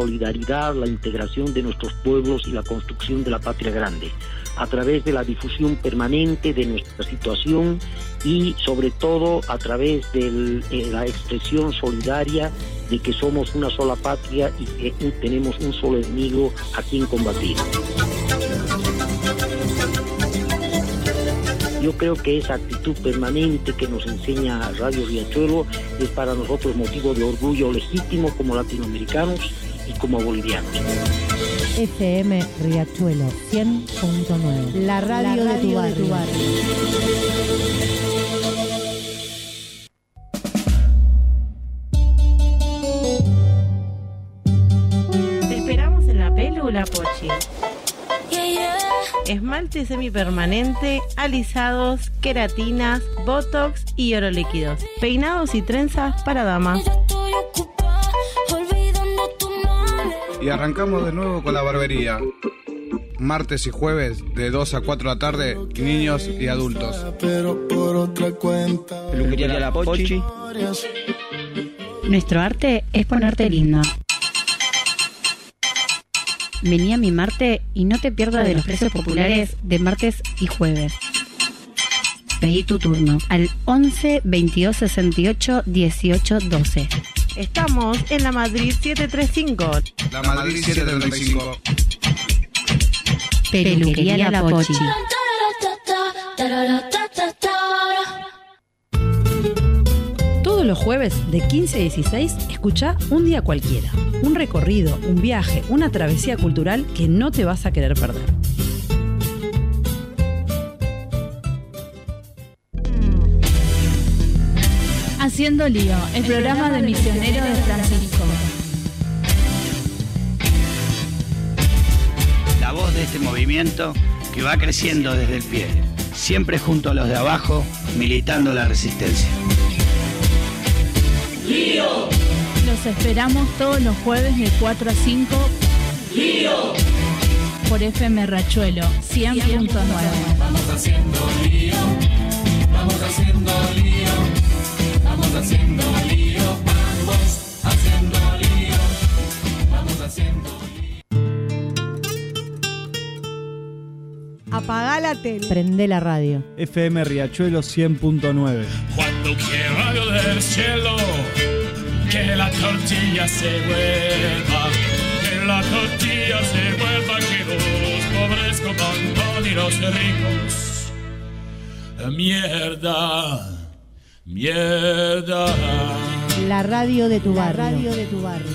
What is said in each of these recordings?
solidaridad, la integración de nuestros pueblos y la construcción de la patria grande, a través de la difusión permanente de nuestra situación y sobre todo a través de la expresión solidaria de que somos una sola patria y que tenemos un solo enemigo a quien combatir. Yo creo que esa actitud permanente que nos enseña Radio Riachuelo es para nosotros motivo de orgullo legítimo como latinoamericanos y como bolivianos. FM Riachuelo 100.9, la radio de tu barrio. Te esperamos en la Pélula, Pochi. Esmalte semipermanente, alisados, queratinas, botox y oro líquidos. Peinados y trenzas para damas. Y arrancamos de nuevo con la barbería. Martes y jueves de 2 a 4 de la tarde, niños y adultos. Peluquería La Pochi. Nuestro arte es ponerte lindo. Vení a mimarte y no te pierdas de los precios populares de martes y jueves. Pedí tu turno al 11 22 68 18 12. Estamos en la Madrid 735. La Madrid 735. Peluquería La Pochi. Todos los jueves de 15 a 16, escuchá Un Día Cualquiera. Un recorrido, un viaje, una travesía cultural que no te vas a querer perder. Haciendo Lío, el programa de misionero de Francisco. La voz de este movimiento que va creciendo desde el pie, siempre junto a los de abajo, militando la resistencia. ¡Lío! Los esperamos todos los jueves de 4 a 5. ¡Lío! Por FM Riachuelo 100.9. Vamos haciendo lío, vamos haciendo lío, vamos haciendo lío, vamos haciendo lío, vamos haciendo lío. Apagá la tele. Prende la radio. FM Riachuelo 100.9. Cuando quiera yo del cielo, que la tortilla se vuelva, que la tortilla se vuelva, que los pobres coman pan y los ricos. Mierda, mierda. La radio de tu barrio. La radio de tu barrio.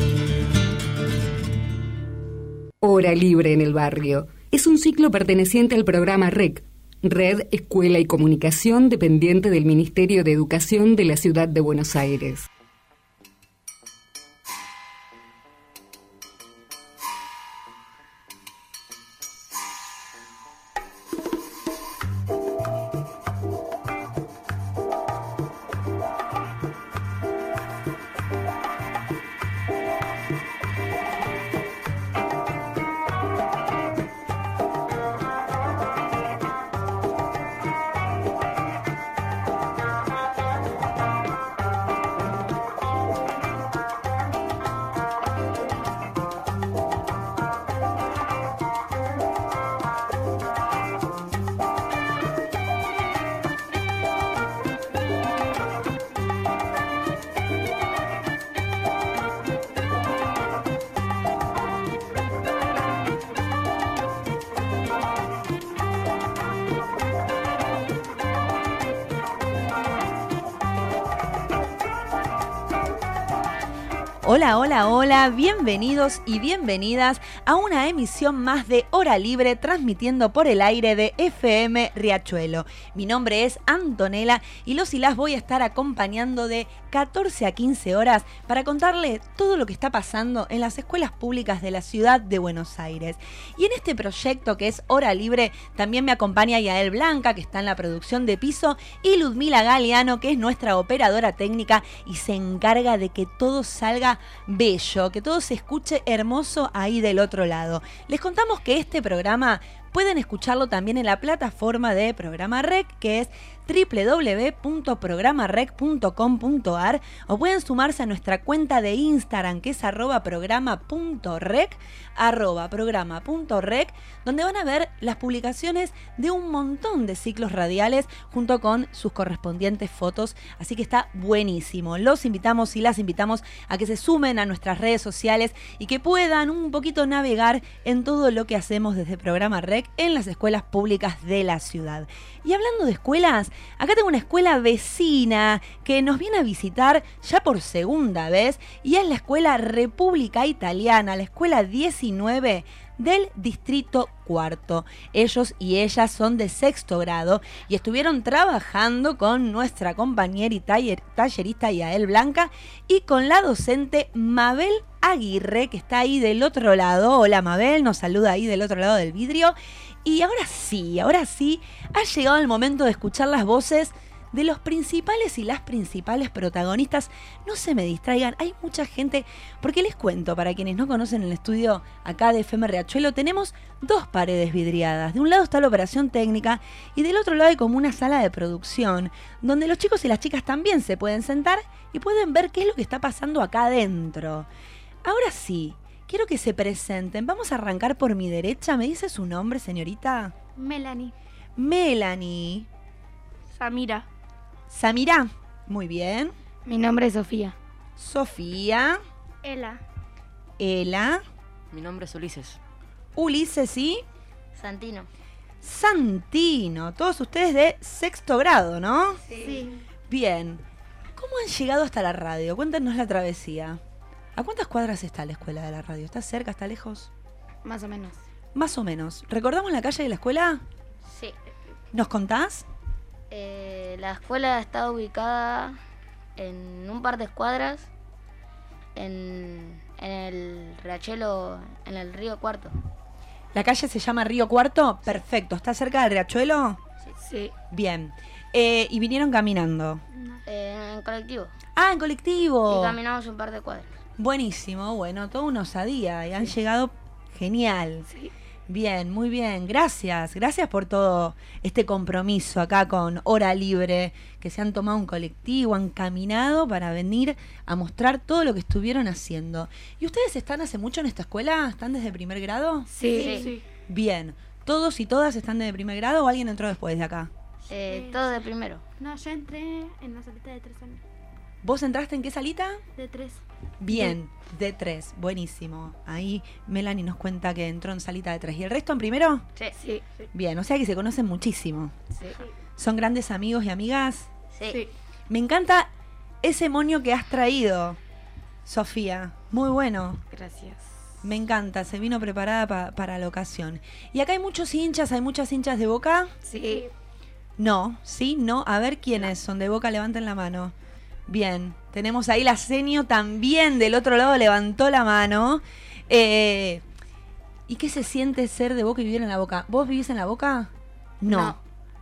Hora Libre en el Barrio. Es un ciclo perteneciente al programa REC, Red, Escuela y Comunicación, dependiente del Ministerio de Educación de la Ciudad de Buenos Aires. Hola, hola, hola, bienvenidos y bienvenidas a una emisión más de Hora Libre transmitiendo por el aire de FM Riachuelo. Mi nombre es Antonella y los y las voy a estar acompañando de 14 a 15 horas para contarle todo lo que está pasando en las escuelas públicas de la ciudad de Buenos Aires. Y en este proyecto que es Hora Libre también me acompaña Yael Blanca, que está en la producción de piso, y Ludmila Galeano, que es nuestra operadora técnica y se encarga de que todo salga bello, que todo se escuche hermoso ahí del otro lado. Les contamos que este programa pueden escucharlo también en la plataforma de Programa Rec, que es www.programarec.com.ar, o pueden sumarse a nuestra cuenta de Instagram, que es @programa.rec, @programa.rec, donde van a ver las publicaciones de un montón de ciclos radiales junto con sus correspondientes fotos, así que está buenísimo. Los invitamos y las invitamos a que se sumen a nuestras redes sociales y que puedan un poquito navegar en todo lo que hacemos desde Programa Rec en las escuelas públicas de la ciudad. Y hablando de escuelas, acá tengo una escuela vecina que nos viene a visitar ya por segunda vez, y es la Escuela República Italiana, la escuela 19 del Distrito Cuarto. Ellos y ellas son de 6º grado y estuvieron trabajando con nuestra compañera y tallerista Yael Blanca y con la docente Mabel Aguirre, que está ahí del otro lado. Hola Mabel, nos saluda ahí del otro lado del vidrio. Y ahora sí, ha llegado el momento de escuchar las voces de los principales y las principales protagonistas. No se me distraigan, hay mucha gente, porque les cuento, para quienes no conocen el estudio acá de FM Riachuelo, tenemos 2 paredes vidriadas. De un lado está la operación técnica y del otro lado hay como una sala de producción, donde los chicos y las chicas también se pueden sentar y pueden ver qué es lo que está pasando acá adentro. Ahora sí, quiero que se presenten. Vamos a arrancar por mi derecha. ¿Me dice su nombre, señorita? Melanie. Melanie. Samira. Samira. Muy bien. Mi nombre es Sofía. Sofía. Ela. Ela. Mi nombre es Ulises. Ulises y... Santino. Santino. Todos ustedes de 6º grado, ¿no? Sí. Bien. ¿Cómo han llegado hasta la radio? Cuéntanos la travesía. ¿A cuántas cuadras está la escuela de la radio? ¿Está cerca? ¿Está lejos? Más o menos. Más o menos. ¿Recordamos la calle de la escuela? Sí. ¿Nos contás? La escuela está ubicada en un par de escuadras en el Riachuelo, en el Río Cuarto. ¿La calle se llama Río Cuarto? Perfecto. ¿Está cerca del Riachuelo? Sí. Bien. ¿Y vinieron caminando? En colectivo. Ah, en colectivo. Y caminamos un par de cuadras. Buenísimo, bueno, toda una osadía y han llegado genial. Sí. Bien, muy bien, gracias por todo este compromiso acá con Hora Libre, que se han tomado un colectivo, han caminado para venir a mostrar todo lo que estuvieron haciendo. ¿Y ustedes están hace mucho en esta escuela? ¿Están desde primer grado? Sí. Bien, ¿todos y todas están desde primer grado o alguien entró después de acá? Todos de primero. No, yo entré en la salita de 3 años. ¿Vos entraste en qué salita? De 3. Bien, de 3, buenísimo. Ahí Melanie nos cuenta que entró en salita de 3. ¿Y el resto en primero? Sí. Bien, o sea que se conocen muchísimo. Sí. ¿Son grandes amigos y amigas? Sí. Me encanta ese moño que has traído, Sofía. Muy bueno. Gracias. Me encanta, se vino preparada para la ocasión. ¿Y acá hay muchos hinchas? ¿Hay muchas hinchas de Boca? Sí. No, ¿sí? ¿No? A ver quiénes son de Boca, levanten la mano. Bien, tenemos ahí la Senio también del otro lado, levantó la mano. ¿Y qué se siente ser de Boca y vivir en la Boca? ¿Vos vivís en la Boca? No.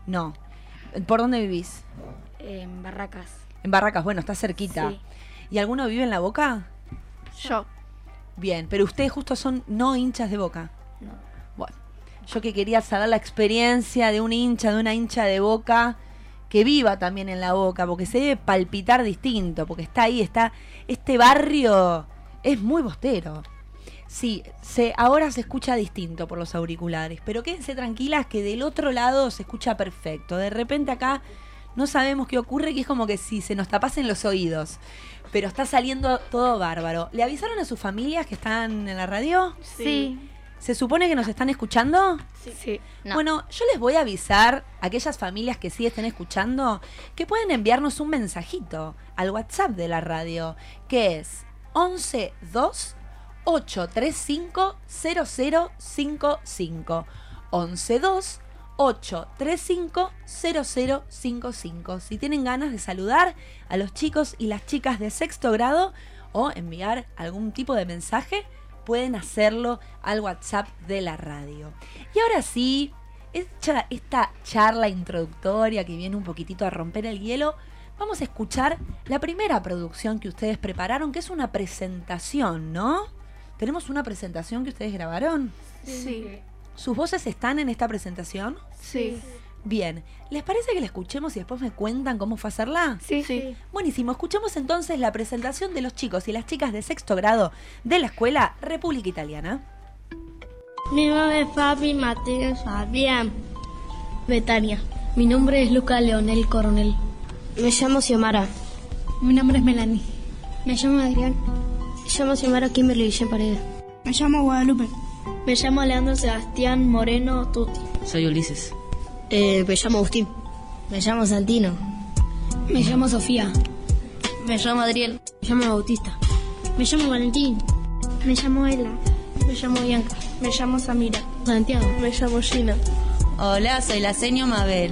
¿Por dónde vivís? En Barracas. En Barracas, bueno, está cerquita. Sí. ¿Y alguno vive en la Boca? Yo. Bien, pero ustedes justo son no hinchas de Boca. No. Bueno, yo que quería saber la experiencia de un hincha, de una hincha de Boca que viva también en la Boca, porque se debe palpitar distinto, porque está ahí, este barrio es muy bostero. Sí, ahora se escucha distinto por los auriculares, pero quédense tranquilas que del otro lado se escucha perfecto. De repente acá no sabemos qué ocurre, que es como que si se nos tapasen los oídos, pero está saliendo todo bárbaro. ¿Le avisaron a sus familias que están en la radio? Sí. ¿Se supone que nos están escuchando? Sí. No. Bueno, yo les voy a avisar a aquellas familias que sí estén escuchando que pueden enviarnos un mensajito al WhatsApp de la radio, que es 11-2-835-0055. 11-2-835-0055. Si tienen ganas de saludar a los chicos y las chicas de 6º grado o enviar algún tipo de mensaje, pueden hacerlo al WhatsApp de la radio. Y ahora sí, esta charla introductoria que viene un poquitito a romper el hielo, vamos a escuchar la primera producción que ustedes prepararon, que es una presentación, ¿no? ¿Tenemos una presentación que ustedes grabaron? Sí. ¿Sus voces están en esta presentación? Sí. Bien, ¿les parece que la escuchemos y después me cuentan cómo fue hacerla? Sí. Buenísimo, escuchemos entonces la presentación de los chicos y las chicas de sexto grado de la Escuela República Italiana. Mi nombre es Fabi Martínez Fabián Betania. Mi nombre es Luca Leonel Coronel. Me llamo Xiomara. Mi nombre es Melanie. Me llamo Adrián. Me llamo Xiomara Kimberly Guillén Paredes. Me llamo Guadalupe. Me llamo Leandro Sebastián Moreno Tutti. Soy Ulises. Me llamo Agustín. Me llamo Santino. Me llamo Sofía. Me llamo Adriel. Me llamo Bautista. Me llamo Valentín. Me llamo Ela. Me llamo Bianca. Me llamo Samira. Santiago. Me llamo Gina. Hola, soy la seño Mabel.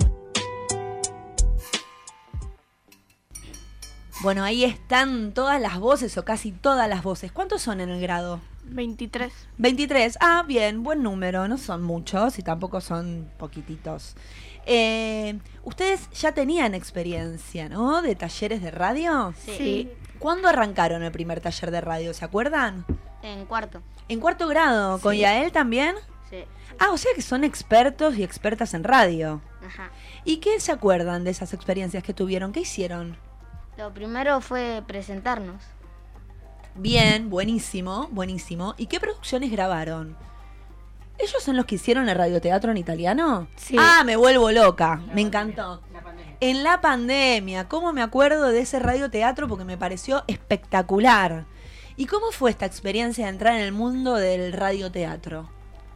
Bueno, ahí están todas las voces o casi todas las voces. ¿Cuántos son en el grado? 23. 23. Ah, bien, buen número. No son muchos y tampoco son poquititos. Ustedes ya tenían experiencia, ¿no? De talleres de radio. Sí. ¿Cuándo arrancaron el primer taller de radio? ¿Se acuerdan? En cuarto. ¿En cuarto grado? ¿Con Sí. Yael también? Sí. Ah, o sea que son expertos y expertas en radio. Ajá. ¿Y qué se acuerdan de esas experiencias que tuvieron? ¿Qué hicieron? Lo primero fue presentarnos. Bien, buenísimo, buenísimo. ¿Y qué producciones grabaron? ¿Ellos son los que hicieron el radioteatro en italiano? Sí. Ah, me vuelvo loca. Me encantó. En la pandemia. ¿Cómo me acuerdo de ese radioteatro? Porque me pareció espectacular. ¿Y cómo fue esta experiencia de entrar en el mundo del radioteatro?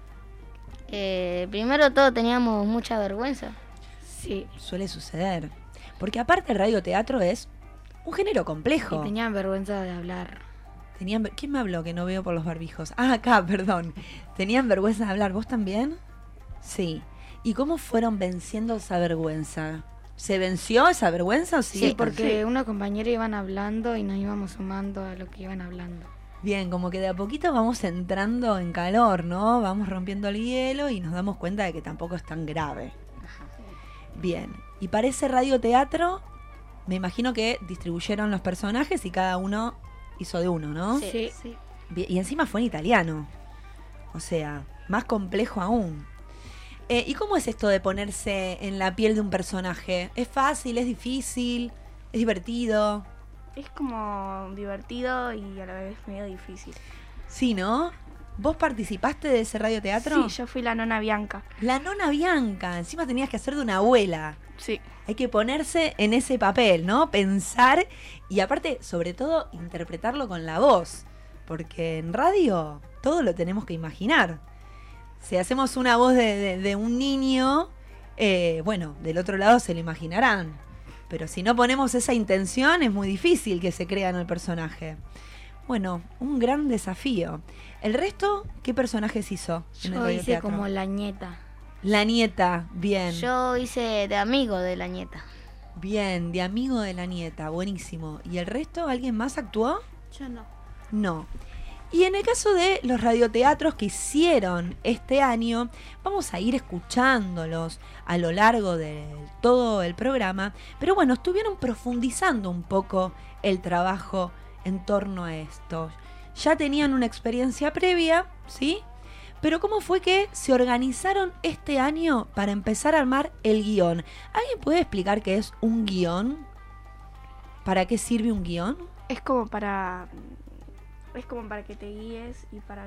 Primero todo teníamos mucha vergüenza. Sí. Suele suceder. Porque aparte el radioteatro es un género complejo. Y tenían vergüenza de hablar. ¿Quién me habló que no veo por los barbijos? Ah, acá, perdón. ¿Tenían vergüenza de hablar? ¿Vos también? Sí. ¿Y cómo fueron venciendo esa vergüenza? ¿Se venció esa vergüenza o Sí, porque una compañera iban hablando y nos íbamos sumando a lo que iban hablando. Bien, como que de a poquito vamos entrando en calor, ¿no? Vamos rompiendo el hielo y nos damos cuenta de que tampoco es tan grave. Bien. Y para ese radioteatro, me imagino que distribuyeron los personajes y cada uno hizo de uno, ¿no? Sí. Bien, y encima fue en italiano. O sea, más complejo aún. ¿Y cómo es esto de ponerse en la piel de un personaje? ¿Es fácil? ¿Es difícil? ¿Es divertido? Es como divertido y a la vez medio difícil. Sí, ¿no? ¿Vos participaste de ese radioteatro? Sí, yo fui la nona Bianca. La nona Bianca. Encima tenías que hacer de una abuela. Sí. Hay que ponerse en ese papel, ¿no? Pensar y aparte, sobre todo, interpretarlo con la voz. Porque en radio todo lo tenemos que imaginar. Si hacemos una voz de un niño, bueno, del otro lado se lo imaginarán. Pero si no ponemos esa intención, es muy difícil que se crea en el personaje. Bueno, un gran desafío. ¿El resto qué personajes hizo en el Yo hice radioteatro? como la nieta. La nieta, bien. Yo hice de amigo de la nieta. Bien, de amigo de la nieta, buenísimo. ¿Y el resto? ¿Alguien más actuó? Yo no. No. Y en el caso de los radioteatros que hicieron este año, vamos a ir escuchándolos a lo largo de todo el programa. Pero bueno, estuvieron profundizando un poco el trabajo en torno a esto. Ya tenían una experiencia previa, ¿sí? Pero ¿cómo fue que se organizaron este año para empezar a armar el guión? ¿Alguien puede explicar qué es un guión? ¿Para qué sirve un guión? Es como para que te guíes y para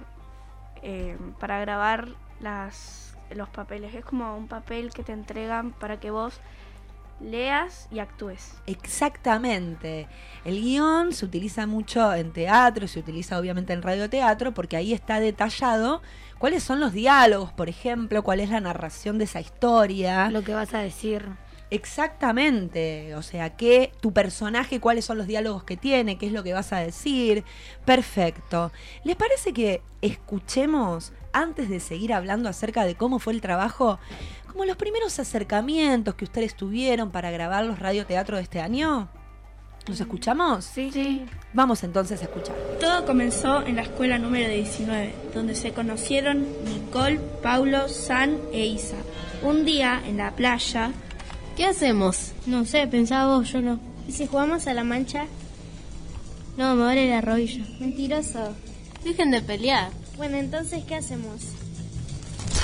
grabar los papeles. Es como un papel que te entregan para que vos leas y actúes. Exactamente. El guión se utiliza mucho en teatro, se utiliza obviamente en radioteatro, porque ahí está detallado cuáles son los diálogos, por ejemplo, cuál es la narración de esa historia. Lo que vas a decir. Exactamente, o sea, que tu personaje, cuáles son los diálogos que tiene, qué es lo que vas a decir. Perfecto. ¿Les parece que escuchemos, antes de seguir hablando acerca de cómo fue el trabajo, como los primeros acercamientos que ustedes tuvieron para grabar los radioteatros de este año? ¿Los escuchamos? Sí. Vamos entonces a escuchar. Todo comenzó en la escuela número 19, donde se conocieron Nicole, Paulo, San e Isa. Un día, en la playa... ¿Qué hacemos? No sé, pensaba vos, yo no. ¿Y si jugamos a la mancha? No, me duele la rodilla. Mentiroso. Dejen de pelear. Bueno, entonces, ¿qué hacemos?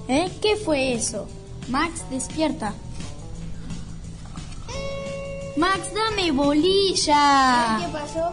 ¿Eh? ¿Qué fue eso? Max, despierta. Max, dame bolilla. ¿Qué pasó?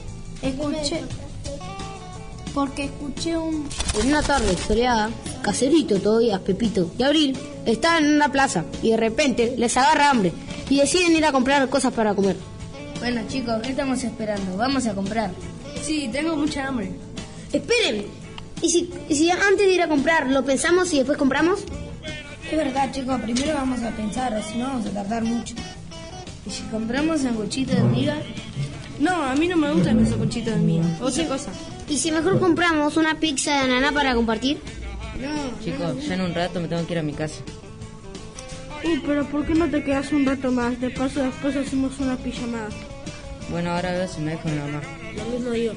Escuché un... En una tarde soleada, Caserito, todavía, Pepito y Abril estaban en una plaza y de repente les agarra hambre y deciden ir a comprar cosas para comer. Bueno chicos, ¿qué estamos esperando? Vamos a comprar. Sí, tengo mucha hambre. ¡Esperen! ¿Y si antes de ir a comprar lo pensamos y después compramos? Es verdad, chicos, primero vamos a pensar, o si no vamos a tardar mucho. ¿Y si compramos sanguchitos de miga? No, a mí no me gustan los sanguchitos de miga. Otra cosa. ¿Y si mejor compramos una pizza de ananá para compartir? No. Chicos, ya en un rato me tengo que ir a mi casa. Pero ¿por qué no te quedas un rato más? De paso, después hacemos una pijamada. Bueno, ahora veo si me dejo mi mamá. Lo mismo digo.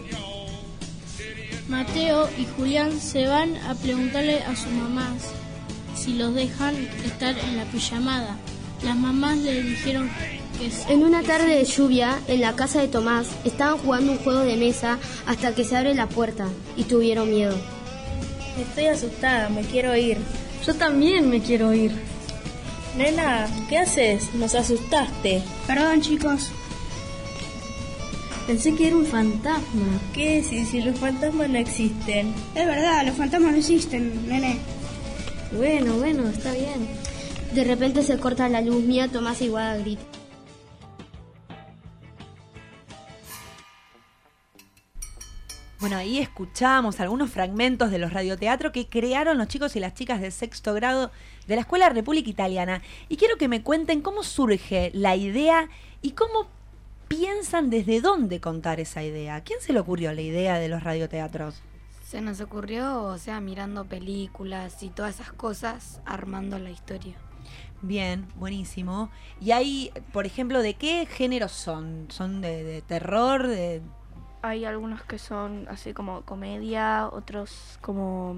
Mateo y Julián se van a preguntarle a sus mamás si los dejan estar en la pijamada. Las mamás le dijeron que sí. En una tarde de lluvia, en la casa de Tomás, estaban jugando un juego de mesa hasta que se abre la puerta y tuvieron miedo. Estoy asustada, me quiero ir. Yo también me quiero ir. Nena, ¿qué haces? Nos asustaste. Perdón, chicos. Pensé que era un fantasma. ¿Qué? Si los fantasmas no existen. Es verdad, los fantasmas no existen, nene. Bueno, está bien. De repente se corta la luz, mía, Tomás y Guada grita. Bueno, ahí escuchamos algunos fragmentos de los radioteatros que crearon los chicos y las chicas de sexto grado de la Escuela República Italiana. Y quiero que me cuenten cómo surge la idea y cómo piensan desde dónde contar esa idea. ¿Quién se le ocurrió la idea de los radioteatros? Se nos ocurrió, o sea, mirando películas y todas esas cosas, armando la historia. Bien, buenísimo. Y ahí, por ejemplo, ¿de qué géneros son? ¿Son de terror? Hay algunos que son así como comedia, otros como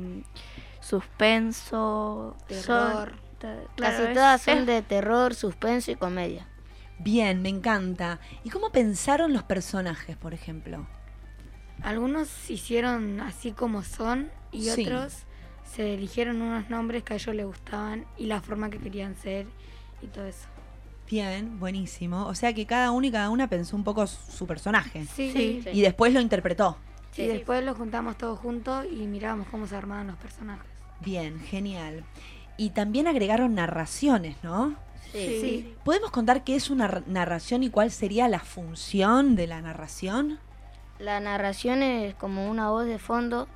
suspenso, terror. Claro, casi todas son de terror, suspenso y comedia. Bien, me encanta. ¿Y cómo pensaron los personajes, por ejemplo? Algunos hicieron así como son y Sí. otros se eligieron unos nombres que a ellos les gustaban y la forma que querían ser y todo eso. Bien, buenísimo. O sea que cada uno y cada una pensó un poco su personaje. Sí. Y después lo interpretó. Sí, después lo juntamos todos juntos y mirábamos cómo se armaban los personajes. Bien, genial. Y también agregaron narraciones, ¿no? Sí. ¿Podemos contar qué es una narración y cuál sería la función de la narración? La narración es como una voz de fondo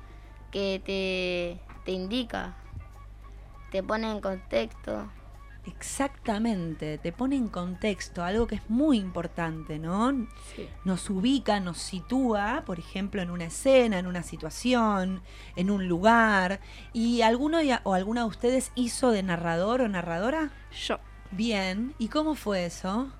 que te indica, te pone en contexto. Exactamente, te pone en contexto, algo que es muy importante, ¿no? Sí. Nos ubica, nos sitúa, por ejemplo, en una escena, en una situación, en un lugar. ¿Y alguna de ustedes hizo de narrador o narradora? Yo. Bien, ¿y cómo fue eso?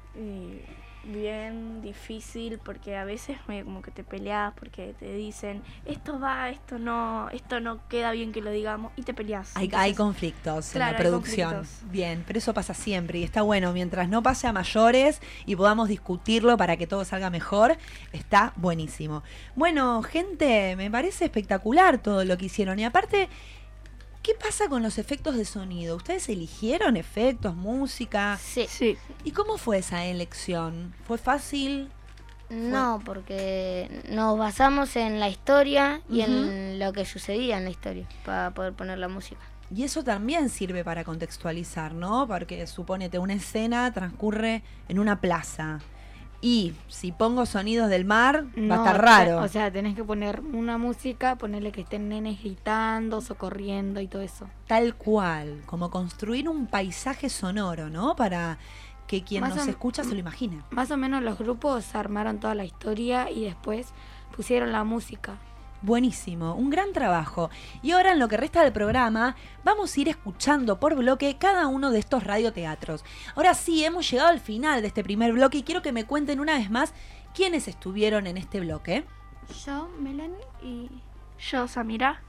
Bien difícil porque a veces como que te peleas porque te dicen esto no queda bien que lo digamos y te peleas. Hay conflictos claro, en la producción. conflictos. Bien, pero eso pasa siempre y está bueno. Mientras no pase a mayores y podamos discutirlo para que todo salga mejor, está buenísimo. Bueno, gente, me parece espectacular todo lo que hicieron. Y aparte, ¿qué pasa con los efectos de sonido? ¿Ustedes eligieron efectos, música? Sí. ¿Y cómo fue esa elección? ¿Fue fácil? No, porque nos basamos en la historia y en lo que sucedía en la historia para poder poner la música. Y eso también sirve para contextualizar, ¿no? Porque supónete, una escena transcurre en una plaza. Y si pongo sonidos del mar, va a estar raro. O sea, tenés que poner una música, ponerle que estén nenes gritando, socorriendo y todo eso. Tal cual, como construir un paisaje sonoro, ¿no? Para que quien nos escucha se lo imagine. Más o menos los grupos armaron toda la historia y después pusieron la música. Buenísimo, un gran trabajo. Y ahora en lo que resta del programa vamos a ir escuchando por bloque cada uno de estos radioteatros. Ahora sí, hemos llegado al final de este primer bloque y quiero que me cuenten una vez más quiénes estuvieron en este bloque. Yo, Melanie, y yo, Samira.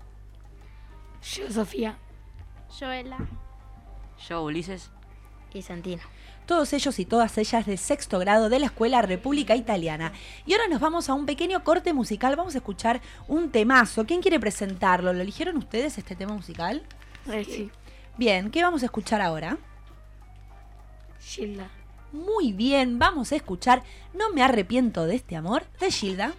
Yo, Sofía. Joela. Yo, Ulises. Y Santino. Todos ellos y todas ellas de sexto grado de la Escuela República Italiana. Y ahora nos vamos a un pequeño corte musical. Vamos a escuchar un temazo. ¿Quién quiere presentarlo? ¿Lo eligieron ustedes este tema musical? Sí. Bien, ¿qué vamos a escuchar ahora? Gilda. Muy bien, vamos a escuchar No me arrepiento de este amor de Gilda.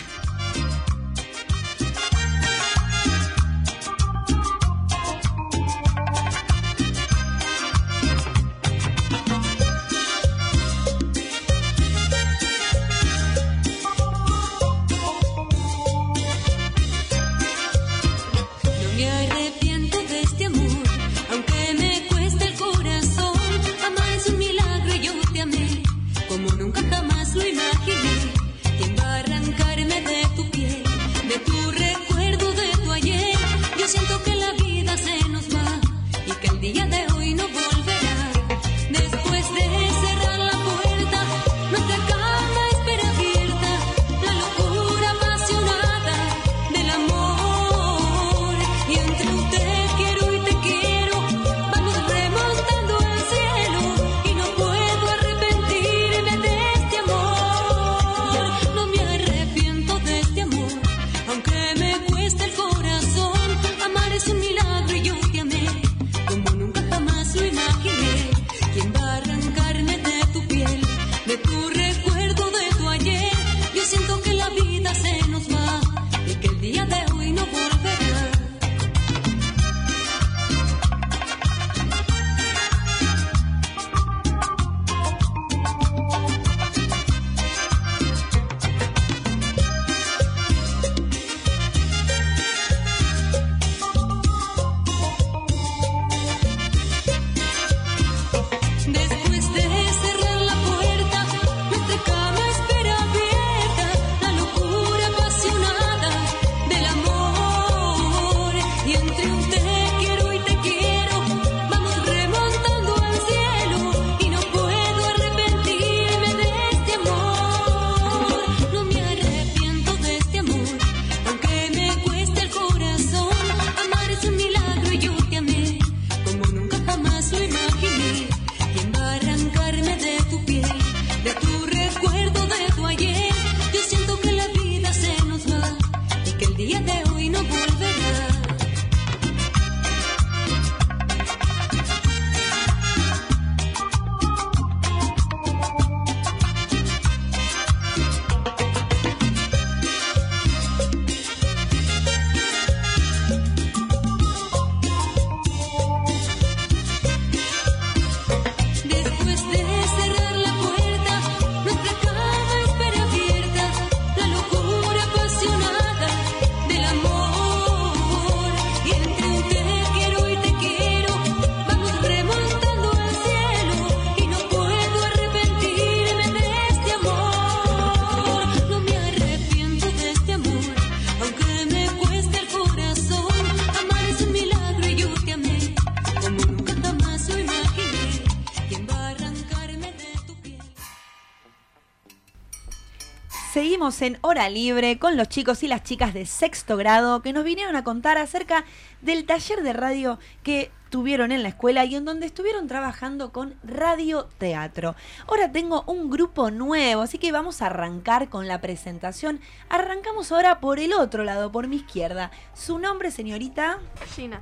Seguimos en Hora Libre con los chicos y las chicas de sexto grado que nos vinieron a contar acerca del taller de radio que tuvieron en la escuela y en donde estuvieron trabajando con radioteatro. Ahora tengo un grupo nuevo, así que vamos a arrancar con la presentación. Arrancamos ahora por el otro lado, por mi izquierda. ¿Su nombre, señorita? Gina.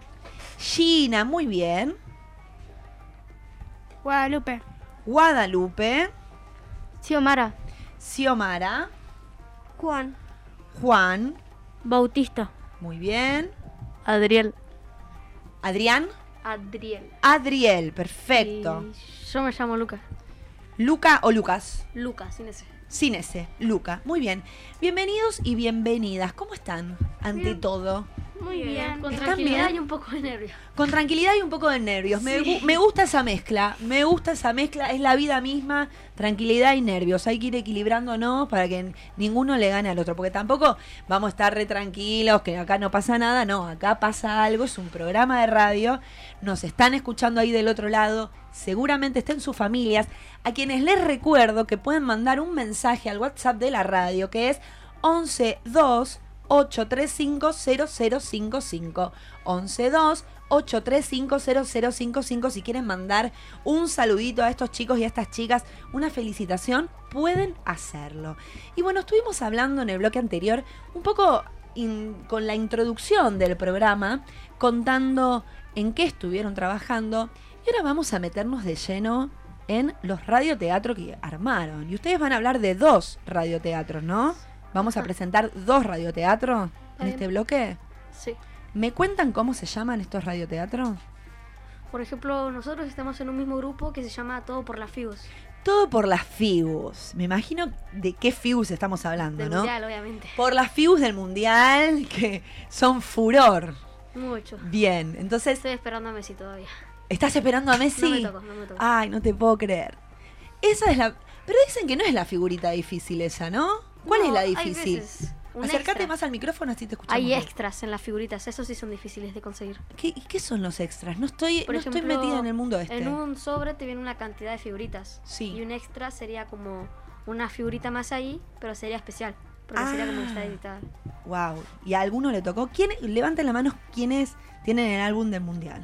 Gina, muy bien. Guadalupe. Guadalupe. Xiomara. Xiomara. Juan. Juan. Bautista. Muy bien. Adriel. Adrián. Adriel. Adriel, perfecto. Y yo me llamo Lucas. ¿Luca o Lucas? Lucas, sin ese. Sin ese, Luca. Muy bien. Bienvenidos y bienvenidas. ¿Cómo están ante Bien. todo? Muy bien. Con ¿Están tranquilidad bien? y un poco de nervios. Con tranquilidad y un poco de nervios. Me gusta esa mezcla. Me gusta esa mezcla. Es la vida misma. Tranquilidad y nervios. Hay que ir equilibrándonos para que ninguno le gane al otro. Porque tampoco vamos a estar re tranquilos, que acá no pasa nada. No, acá pasa algo. Es un programa de radio. Nos están escuchando ahí del otro lado. Seguramente estén sus familias. A quienes les recuerdo que pueden mandar un mensaje al WhatsApp de la radio, que es 112-835-0055. 112-835-0055. Si quieren mandar un saludito a estos chicos y a estas chicas, una felicitación, pueden hacerlo. Y bueno, estuvimos hablando en el bloque anterior un poco con la introducción del programa, contando en qué estuvieron trabajando. Y ahora vamos a meternos de lleno en los radioteatros que armaron. Y ustedes van a hablar de 2 radioteatros, ¿no? Vamos a presentar 2 radioteatros en este bloque. Sí. ¿Me cuentan cómo se llaman estos radioteatros? Por ejemplo, nosotros estamos en un mismo grupo que se llama Todo por las Figus. Todo por las Figus. Me imagino de qué Figus estamos hablando, Del ¿no? Mundial, obviamente. Por las Figus del Mundial, que son furor. Mucho. Bien, entonces... Estoy esperando a Messi todavía. ¿Estás esperando a Messi? No me tocó. Ay, no te puedo creer. Esa es la... Pero dicen que no es la figurita difícil esa, ¿no? ¿Cuál es la difícil? Hay veces un Acércate extra. más al micrófono así te escuchamos. Hay bien. extras en las figuritas, esos sí son difíciles de conseguir. ¿Qué son los extras? No estoy Por ejemplo, metida en el mundo este. En un sobre te viene una cantidad de figuritas. Sí. Y un extra sería como una figurita más ahí, pero sería especial. Porque sería como que está editada. Wow. ¿Y a alguno le tocó? Levanten la mano quiénes tienen el álbum del Mundial.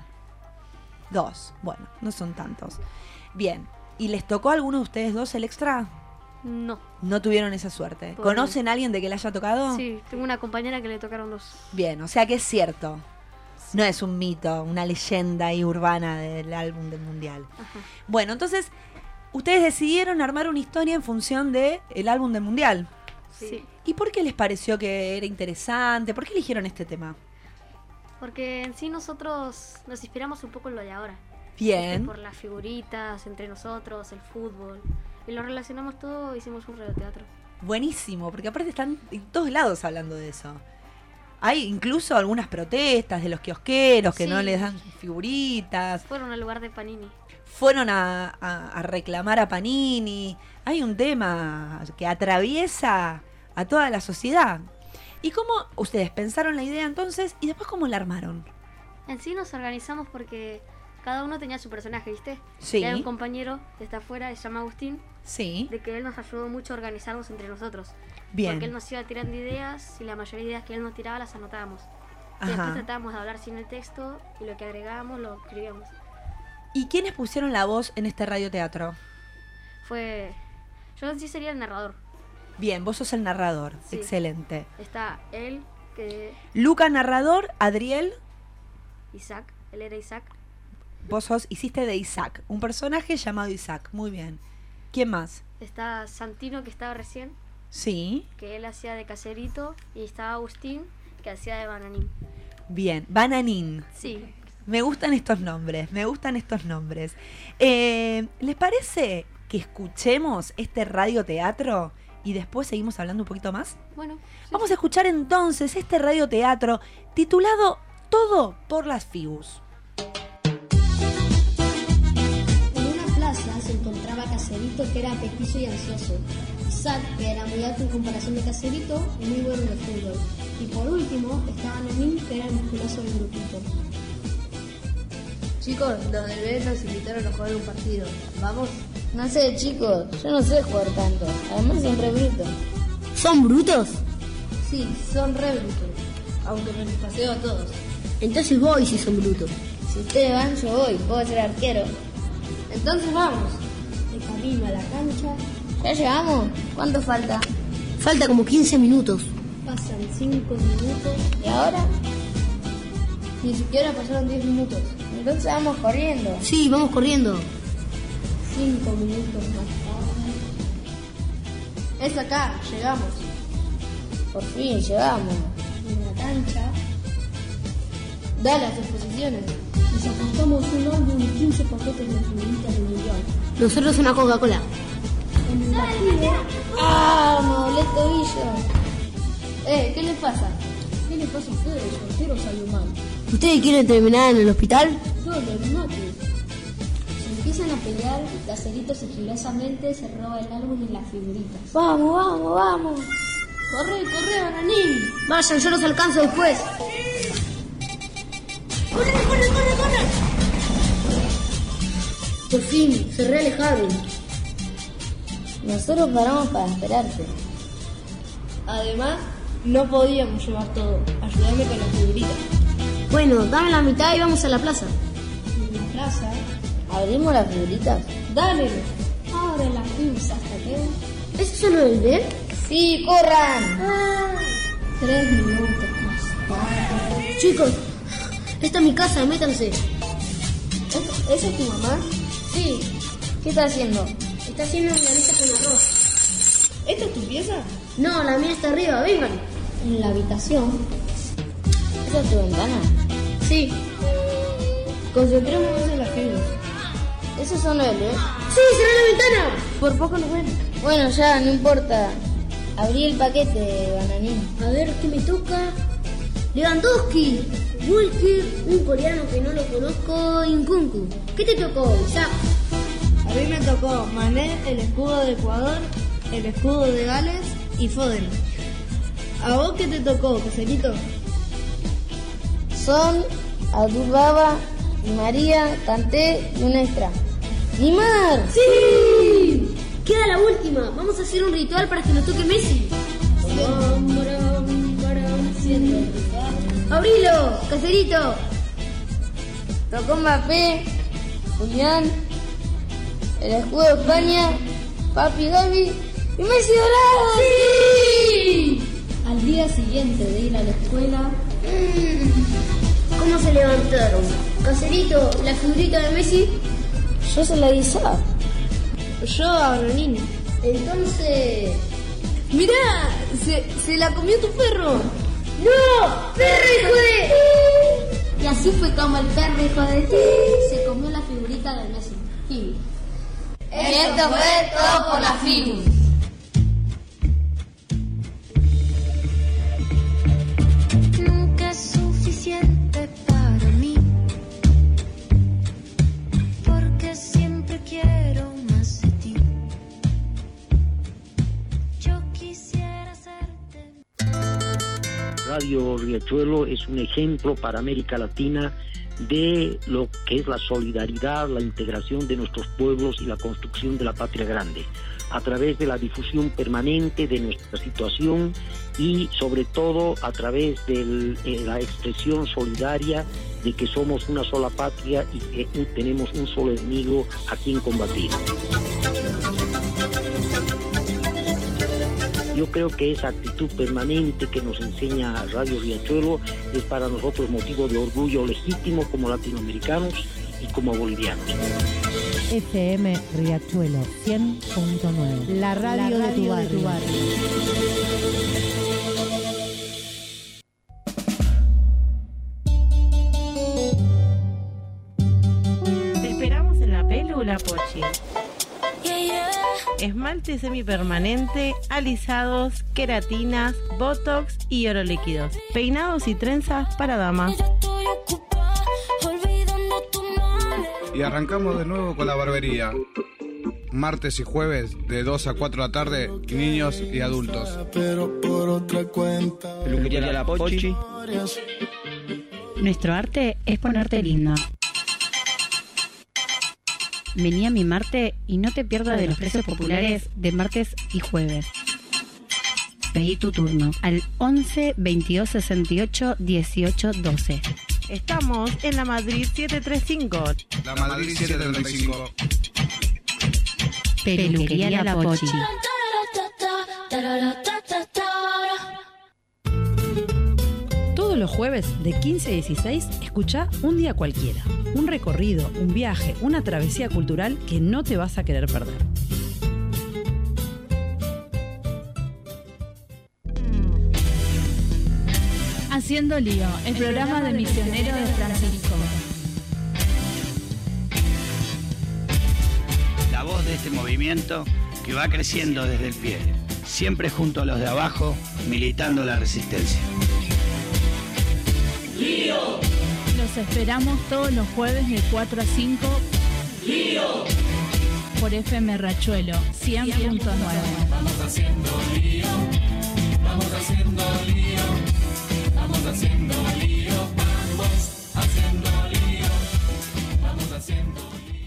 2. Bueno, no son tantos. Bien. ¿Y les tocó a alguno de ustedes 2 el extra? No. No tuvieron esa suerte. Por ¿Conocen a alguien de que le haya tocado? Sí, tengo una compañera que le tocaron 2. Bien, o sea que es cierto. No es un mito, una leyenda ahí urbana del álbum del Mundial. Ajá. Bueno, entonces, ustedes decidieron armar una historia en función del álbum del Mundial. Sí. ¿Y por qué les pareció que era interesante? ¿Por qué eligieron este tema? Porque en sí nosotros nos inspiramos un poco en lo de ahora. Bien. Por las figuritas, entre nosotros, el fútbol. Y lo relacionamos todo, hicimos un radioteatro. Buenísimo, porque aparte están en todos lados hablando de eso. Hay incluso algunas protestas de los kiosqueros que Sí. no les dan figuritas. Fueron al lugar de Panini. Fueron a reclamar a Panini. Hay un tema que atraviesa a toda la sociedad. ¿Y cómo ustedes pensaron la idea entonces y después cómo la armaron? En sí nos organizamos porque cada uno tenía su personaje, ¿viste? Sí. Y hay un compañero que está afuera, se llama Agustín, Sí. de que él nos ayudó mucho a organizarnos entre nosotros. Bien. Porque él nos iba tirando ideas y la mayoría de ideas que él nos tiraba las anotábamos. Y Ajá. después tratábamos de hablar sin el texto y lo que agregábamos lo escribíamos. ¿Y quiénes pusieron la voz en este radioteatro? Yo en sí sería el narrador. Bien, vos sos el narrador. Sí. Excelente. Está él, Luca, narrador. Adriel, Isaac, él era Isaac. vos hiciste de Isaac. Un personaje llamado Isaac. Muy bien. ¿Quién más? Está Santino, que estaba recién, Sí. que él hacía de caserito. Y estaba Agustín, que hacía de bananín. Bien. Bananín. Sí. Me gustan estos nombres. ¿Les parece que escuchemos este radioteatro y después seguimos hablando un poquito más? Bueno. Vamos a escuchar entonces este radioteatro titulado Todo por las Figus. En una plaza se encontraba Caserito, que era petizo y ansioso. Isaac, que era muy alto en comparación de Caserito y muy bueno en el fútbol. Y por último estaba Nanín, que era el musculoso del grupito. Chicos, los del B nos invitaron a jugar un partido. ¿Vamos? No sé, chicos. Yo no sé jugar tanto. Además son re brutos. ¿Son brutos? Sí, son re brutos. Aunque me los paseo a todos. Entonces voy si son brutos. Si ustedes van, yo voy. Puedo ser arquero. Entonces vamos. De camino a la cancha. ¿Ya llegamos? ¿Cuánto falta? Falta como 15 minutos. Pasan 5 minutos. ¿Y ahora? Ni siquiera pasaron 10 minutos. Entonces vamos corriendo. Sí, vamos corriendo. 5 minutos más tarde. Es acá, llegamos. Por fin llegamos. En la cancha Da las exposiciones. nos apostamos un álbum y 15 paquetes de figuritas del Mundial. Nosotros una Coca-Cola. En el partido... ¡Ah! Me doblé el tobillo. ¿Qué les pasa? ¿Qué les pasa a ustedes? El portero salió mal. ¿Ustedes quieren terminar en el hospital? No, no. Se empiezan a pelear, Caserito sigilosamente se roba el álbum y las figuritas. ¡Vamos! ¡Corre, Bananín! Vayan, yo los alcanzo después. ¡Corre! Por fin, se realejaron. Nosotros paramos para esperarte. Además, no podíamos llevar todo. Ayúdame con las figuritas. Bueno, dame la mitad y vamos a la plaza. En la plaza, ¿abrimos las figuritas? Dale. Abre las figuras hasta que... ¿Eso solo el B? ¡Sí, corran! 3 minutos más. Chicos, Esta es mi casa, métanse. ¿Esa es tu mamá? Sí. ¿Qué está haciendo? Está haciendo una lista con arroz. ¿Esta es tu pieza? No, la mía está arriba, vengan. En la habitación. ¿Esa es tu ventana? Sí. Concentrémonos en las fibras. Esos son él, ¿eh? ¡Sí, será la ventana! Por poco nos ven. Bueno, ya, no importa. Abrí el paquete, Bananín. A ver, ¿qué me toca? Lewandowski, Walker, un coreano que no lo conozco, Nkunku. ¿Qué te tocó, Isaac? A mí me tocó Mané, el escudo de Ecuador, el escudo de Gales y Foden. ¿A vos qué te tocó, Caserito? Son Abdul Baba, Di María, Kanté y un extra. ¡Neymar! ¡Sí! Queda la última. Vamos a hacer un ritual para que nos toque Messi. ¡Abrilo, Caserito! Tocó Mbappé, Julián, el escudo de España, Papi Gaby y Messi dorado. ¡Sí! Al día siguiente de ir a la escuela, ¿cómo se levantaron? Caserito, la figurita de Messi. Yo se la guisaba. Yo a Bananín. Entonces... ¡Mirá! Se la comió tu perro. ¡No! ¡Perro, hijo de! Y así fue como el perro, hijo de ti, se comió la figurita de Messi. Fin. Esto fue todo por la Fibu. Nunca es suficiente para mí, porque siempre quiero más de ti. Yo quisiera serte. Radio Riachuelo es un ejemplo para América Latina de lo que es la solidaridad, la integración de nuestros pueblos y la construcción de la patria grande, a través de la difusión permanente de nuestra situación y sobre todo a través de la expresión solidaria de que somos una sola patria y que tenemos un solo enemigo a quien combatir. Yo creo que esa actitud permanente que nos enseña Radio Riachuelo es para nosotros motivo de orgullo legítimo como latinoamericanos y como bolivianos. FM Riachuelo 100.9, la radio de tu barrio. Te esperamos en la Pélula Pochi. Esmalte semipermanente, alisados, queratinas, botox y oro líquidos. Peinados y trenzas para damas. Y arrancamos de nuevo con la barbería. Martes y jueves de 2 a 4 de la tarde, niños y adultos. Peluquería La Pochi. Nuestro arte es ponerte linda. Vení a mimarte y no te pierdas de los precios populares de martes y jueves. Pedí tu turno al 11 22 68 18 12. Estamos en la Madrid 735. La Madrid 735. Peluquería La Pochi. Todos los jueves de 15 a 16, escuchá Un Día Cualquiera. Un recorrido, un viaje, una travesía cultural que no te vas a querer perder. Haciendo Lío, el programa de Misionero de Francisco. La voz de este movimiento que va creciendo desde el pie, siempre junto a los de abajo, militando la resistencia. ¡Lío! Los esperamos todos los jueves de 4 a 5. ¡Lío! Por FM Riachuelo 100.9. Vamos haciendo lío, vamos haciendo lío, vamos haciendo lío, vamos haciendo lío, vamos haciendo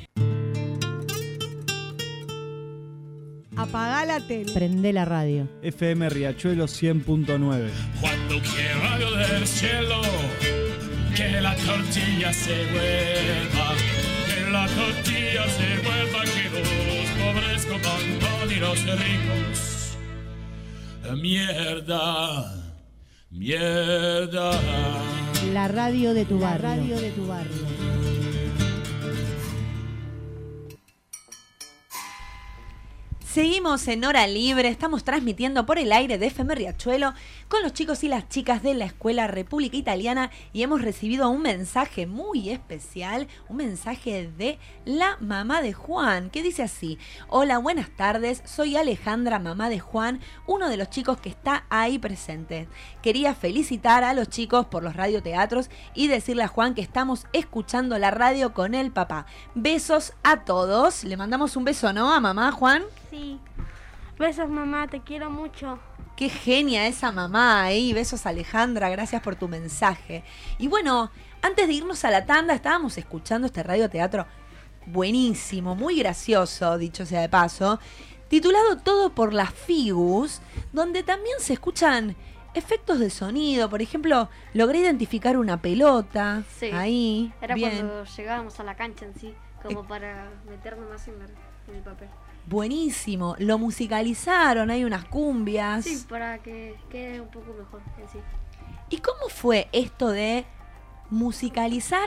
lío. Apagá la tele. Prende la radio. FM Riachuelo 100.9. Cuando quiera yo del cielo, que la tortilla se vuelva, que la tortilla se vuelva, que los pobres coman pan y los ricos mierda. mierda. La radio de tu barrio. La radio de tu barrio. Seguimos en Hora Libre, estamos transmitiendo por el aire de FM Riachuelo con los chicos y las chicas de la Escuela República Italiana y hemos recibido un mensaje muy especial, un mensaje de la mamá de Juan, que dice así: hola, buenas tardes, soy Alejandra, mamá de Juan, uno de los chicos que está ahí presente. Quería felicitar a los chicos por los radioteatros y decirle a Juan que estamos escuchando la radio con el papá. Besos a todos, le mandamos un beso, ¿no? A mamá, Juan. Sí. Besos, mamá, te quiero mucho. Qué genia esa mamá, besos Alejandra, gracias por tu mensaje. Y bueno, antes de irnos a la tanda, estábamos escuchando este radioteatro buenísimo, muy gracioso, dicho sea de paso, titulado Todo por las Figus, donde también se escuchan efectos de sonido. Por ejemplo, logré identificar una pelota, Sí. ahí, Era bien. cuando llegábamos a la cancha en sí, como para meterme más en el papel. Buenísimo, lo musicalizaron, hay unas cumbias. Sí, para que quede un poco mejor en sí. ¿Y cómo fue esto de musicalizar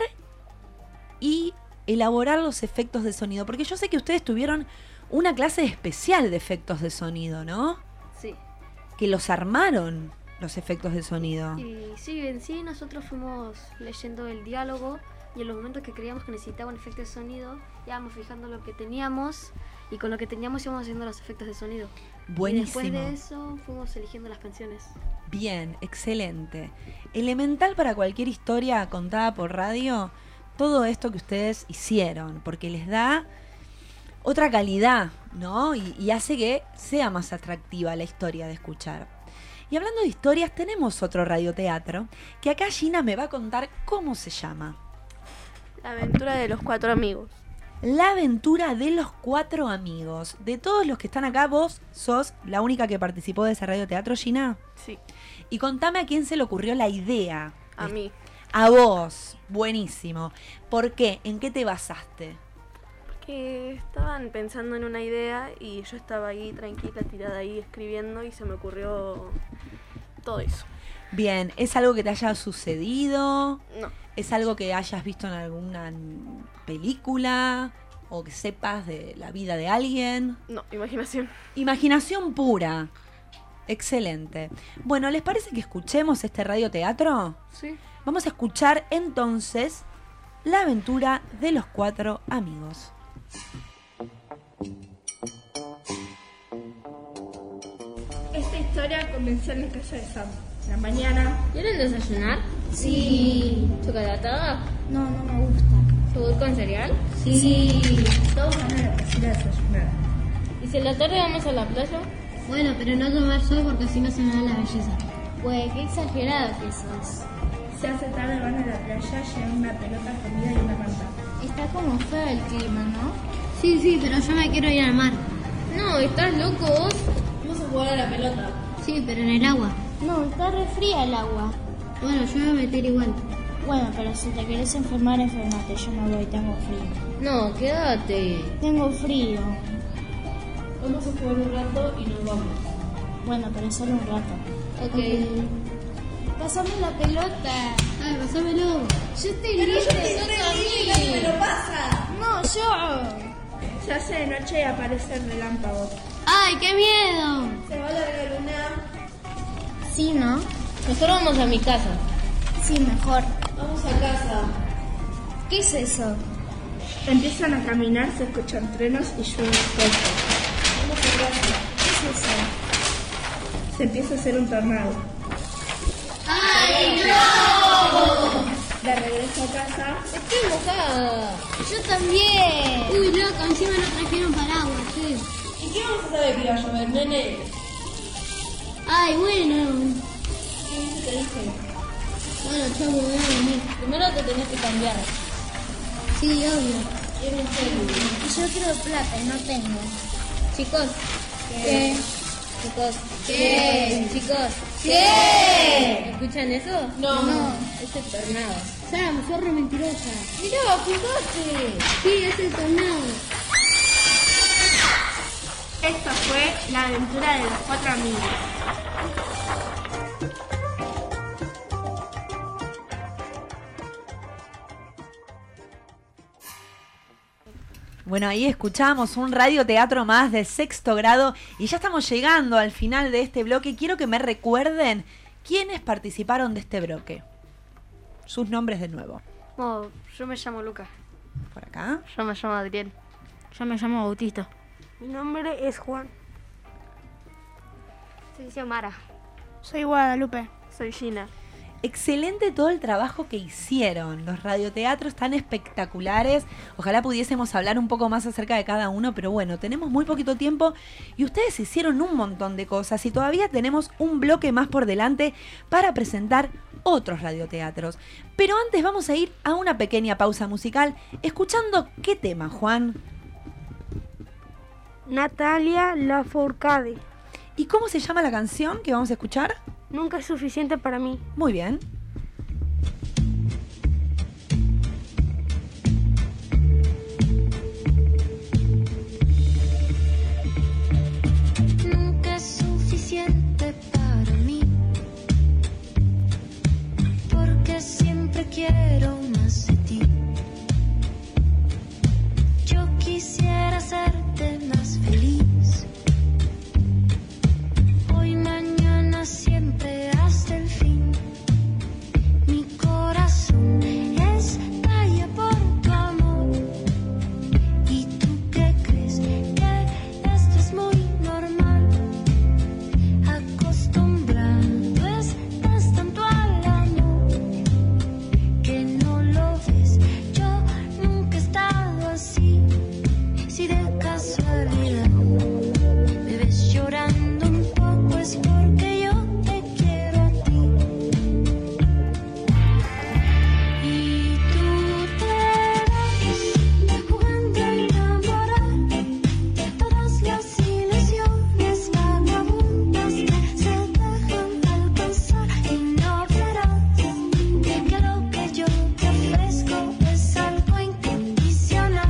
y elaborar los efectos de sonido? Porque yo sé que ustedes tuvieron una clase especial de efectos de sonido, ¿no? Sí. Que los armaron los efectos de sonido. Y sí, en sí nosotros fuimos leyendo el diálogo y en los momentos que creíamos que necesitaban efectos de sonido, íbamos fijando lo que teníamos y con lo que teníamos íbamos haciendo los efectos de sonido. Buenísimo. Y después de eso fuimos eligiendo las canciones. Bien, excelente. Elemental para cualquier historia contada por radio, todo esto que ustedes hicieron, porque les da otra calidad, ¿no? Y hace que sea más atractiva la historia de escuchar. Y hablando de historias, tenemos otro radioteatro que acá Gina me va a contar cómo se llama. La aventura de los 4 amigos. La aventura de los 4 amigos. De todos los que están acá, vos sos la única que participó de ese radioteatro, Gina. Sí. Y contame a quién se le ocurrió la idea. A mí. A vos. Buenísimo. ¿Por qué? ¿En qué te basaste? Que estaban pensando en una idea y yo estaba ahí tranquila, tirada ahí escribiendo y se me ocurrió todo eso. Bien, ¿es algo que te haya sucedido? No. ¿Es algo que hayas visto en alguna película? ¿O que sepas de la vida de alguien? No, imaginación. Imaginación pura. Excelente. Bueno, ¿les parece que escuchemos este radioteatro? Sí. Vamos a escuchar entonces La aventura de los 4 amigos. Esta historia comenzó en la casa de Sam. La mañana. ¿Quieren desayunar? Sí. ¿Chocolatada? No, no me gusta. ¿Yogur con cereal? Sí. Todos van a la cocina a desayunar. ¿Y si en la tarde vamos a la playa? Bueno, pero no tomar sol porque así no se me da la belleza. Pues qué exagerado que sos. Se hace tarde, van a la playa, llevan una pelota, comida y una manta. Está como feo el clima, ¿no? Sí, sí, pero yo me quiero ir al mar. No, ¿estás loco vos? Vamos a jugar a la pelota. Sí, pero en el agua. No, está re fría el agua. Bueno, yo me voy a meter igual. Bueno, pero si te querés enfermar, enfermate. Yo me voy, tengo frío. No, quédate. Tengo frío. Vamos a jugar un rato y nos vamos. Bueno, pero solo un rato. Ok. Pásame la pelota. Ay, pásamelo. Yo estoy pero libre. Yo estoy libre, me lo pasa. No, yo. Se hace de noche y aparecen relámpagos. ¡Ay, qué miedo! ¿Se va a la luna? Sí, ¿no? Mejor vamos a mi casa. Sí, mejor. Vamos a casa. ¿Qué es eso? Empiezan a caminar, se escuchan truenos y llueve fuerte. Vamos a casa. ¿Qué es eso? Se empieza a hacer un tornado. ¡Ay, no! De regreso a casa. Estoy mojada. Yo también. Uy, loco, encima no trajeron paraguas, sí. ¿Y qué vamos a saber que iba a llover, nene? Ay, bueno. ¿Qué te dije? Bueno, yo me voy a venir. Primero te tenés que cambiar. Sí, obvio. Y yo quiero plata y no tengo. Chicos. ¿Qué? Chicos. ¿Qué? Chicos. ¿Qué? ¿Escuchan eso? No. Es el tornado. Sam, sos re mentirosa. Mirá, fíjate. Sí, es el tornado. Esta fue la aventura de los 4 amigos. Bueno, ahí escuchamos un radioteatro más de sexto grado y ya estamos llegando al final de este bloque. Quiero que me recuerden quiénes participaron de este bloque. Sus nombres de nuevo. Oh, yo me llamo Lucas. Por acá. Yo me llamo Adrián. Yo me llamo Bautista. Mi nombre es Juan. Soy Xiomara. Soy Guadalupe. Soy Gina. Excelente todo el trabajo que hicieron. Los radioteatros tan espectaculares. Ojalá pudiésemos hablar un poco más acerca de cada uno, pero bueno, tenemos muy poquito tiempo y ustedes hicieron un montón de cosas y todavía tenemos un bloque más por delante para presentar otros radioteatros. Pero antes vamos a ir a una pequeña pausa musical escuchando ¿qué tema, Juan? Natalia Lafourcade. ¿Y cómo se llama la canción que vamos a escuchar? Nunca es suficiente para mí. Muy bien. Nunca es suficiente para mí, porque siempre quiero más de ti. Yo quisiera hacerte más feliz, hoy, mañana, siempre hasta el fin. Mi corazón estalla por tu amor. ¿Y tú qué crees? Que esto es muy normal. Acostumbrado estás tanto al amor que no lo ves. Yo nunca he estado así. Si de casualidad me ves llorando un poco es porque yo te quiero a ti. Y tú te vas jugando a enamorar. Todas las ilusiones vagabundas se dejan alcanzar y no verás que lo que yo te ofrezco es algo incondicional.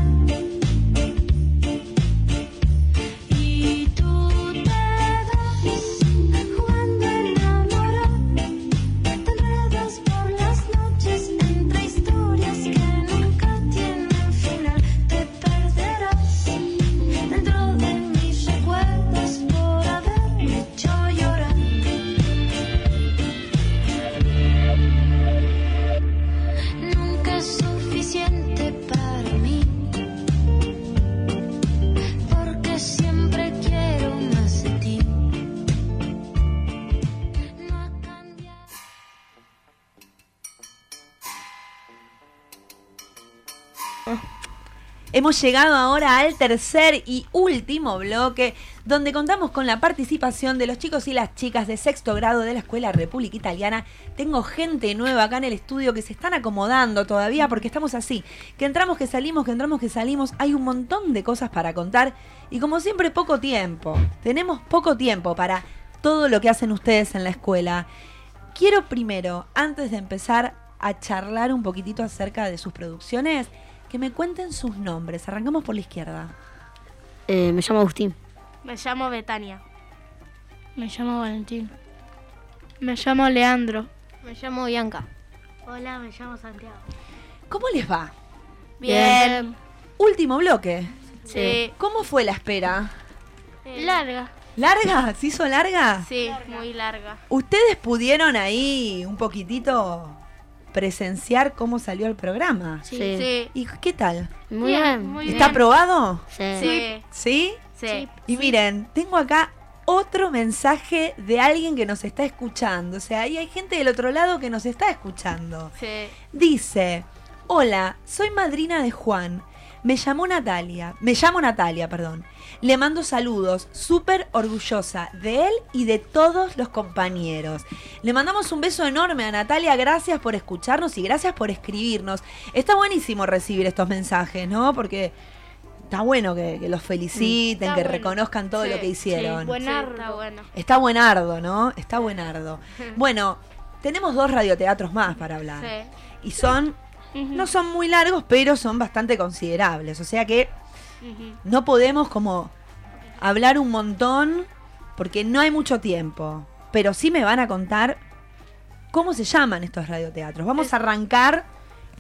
Y tú te vas jugando a enamorar. Te enredas por las noches entre historias que nunca tienen final. Te perderás dentro de mis recuerdos por haberme hecho llorar. Nunca es suficiente para mí, porque siempre quiero más de ti. No ha cambiado. Hemos llegado ahora al tercer y último bloque, donde contamos con la participación de los chicos y las chicas de sexto grado de la Escuela República Italiana. Tengo gente nueva acá en el estudio que se están acomodando todavía porque estamos así, que entramos, que salimos, que entramos, que salimos. Hay un montón de cosas para contar y como siempre poco tiempo. Tenemos poco tiempo para todo lo que hacen ustedes en la escuela. Quiero primero, antes de empezar a charlar un poquitito acerca de sus producciones, que me cuenten sus nombres. Arrancamos por la izquierda. Me llamo Agustín. Me llamo Betania. Me llamo Valentín. Me llamo Leandro. Me llamo Bianca. Hola, me llamo Santiago. ¿Cómo les va? Bien. Último bloque. Sí. ¿Cómo fue la espera? Larga. ¿Larga? ¿Se hizo larga? Sí, muy larga. ¿Ustedes pudieron ahí un poquitito presenciar cómo salió el programa? Sí. ¿Y qué tal? Muy bien. Muy ¿Está bien. aprobado? Sí. ¿Sí? Sí. Y miren, tengo acá otro mensaje de alguien que nos está escuchando. O sea, ahí hay gente del otro lado que nos está escuchando. Sí. Dice: hola, soy madrina de Juan. Me llamo Natalia, perdón. Le mando saludos, súper orgullosa de él y de todos los compañeros. Le mandamos un beso enorme a Natalia, gracias por escucharnos y gracias por escribirnos. Está buenísimo recibir estos mensajes, ¿no? Porque está bueno que los feliciten, Está que bueno. reconozcan todo lo que hicieron. Sí, buenardo. Está bueno. Está buenardo, ¿no? Está buenardo. Bueno, tenemos 2 radioteatros más para hablar. Sí. Y son... No son muy largos, pero son bastante considerables. O sea que no podemos como hablar un montón porque no hay mucho tiempo. Pero sí me van a contar cómo se llaman estos radioteatros. Vamos a arrancar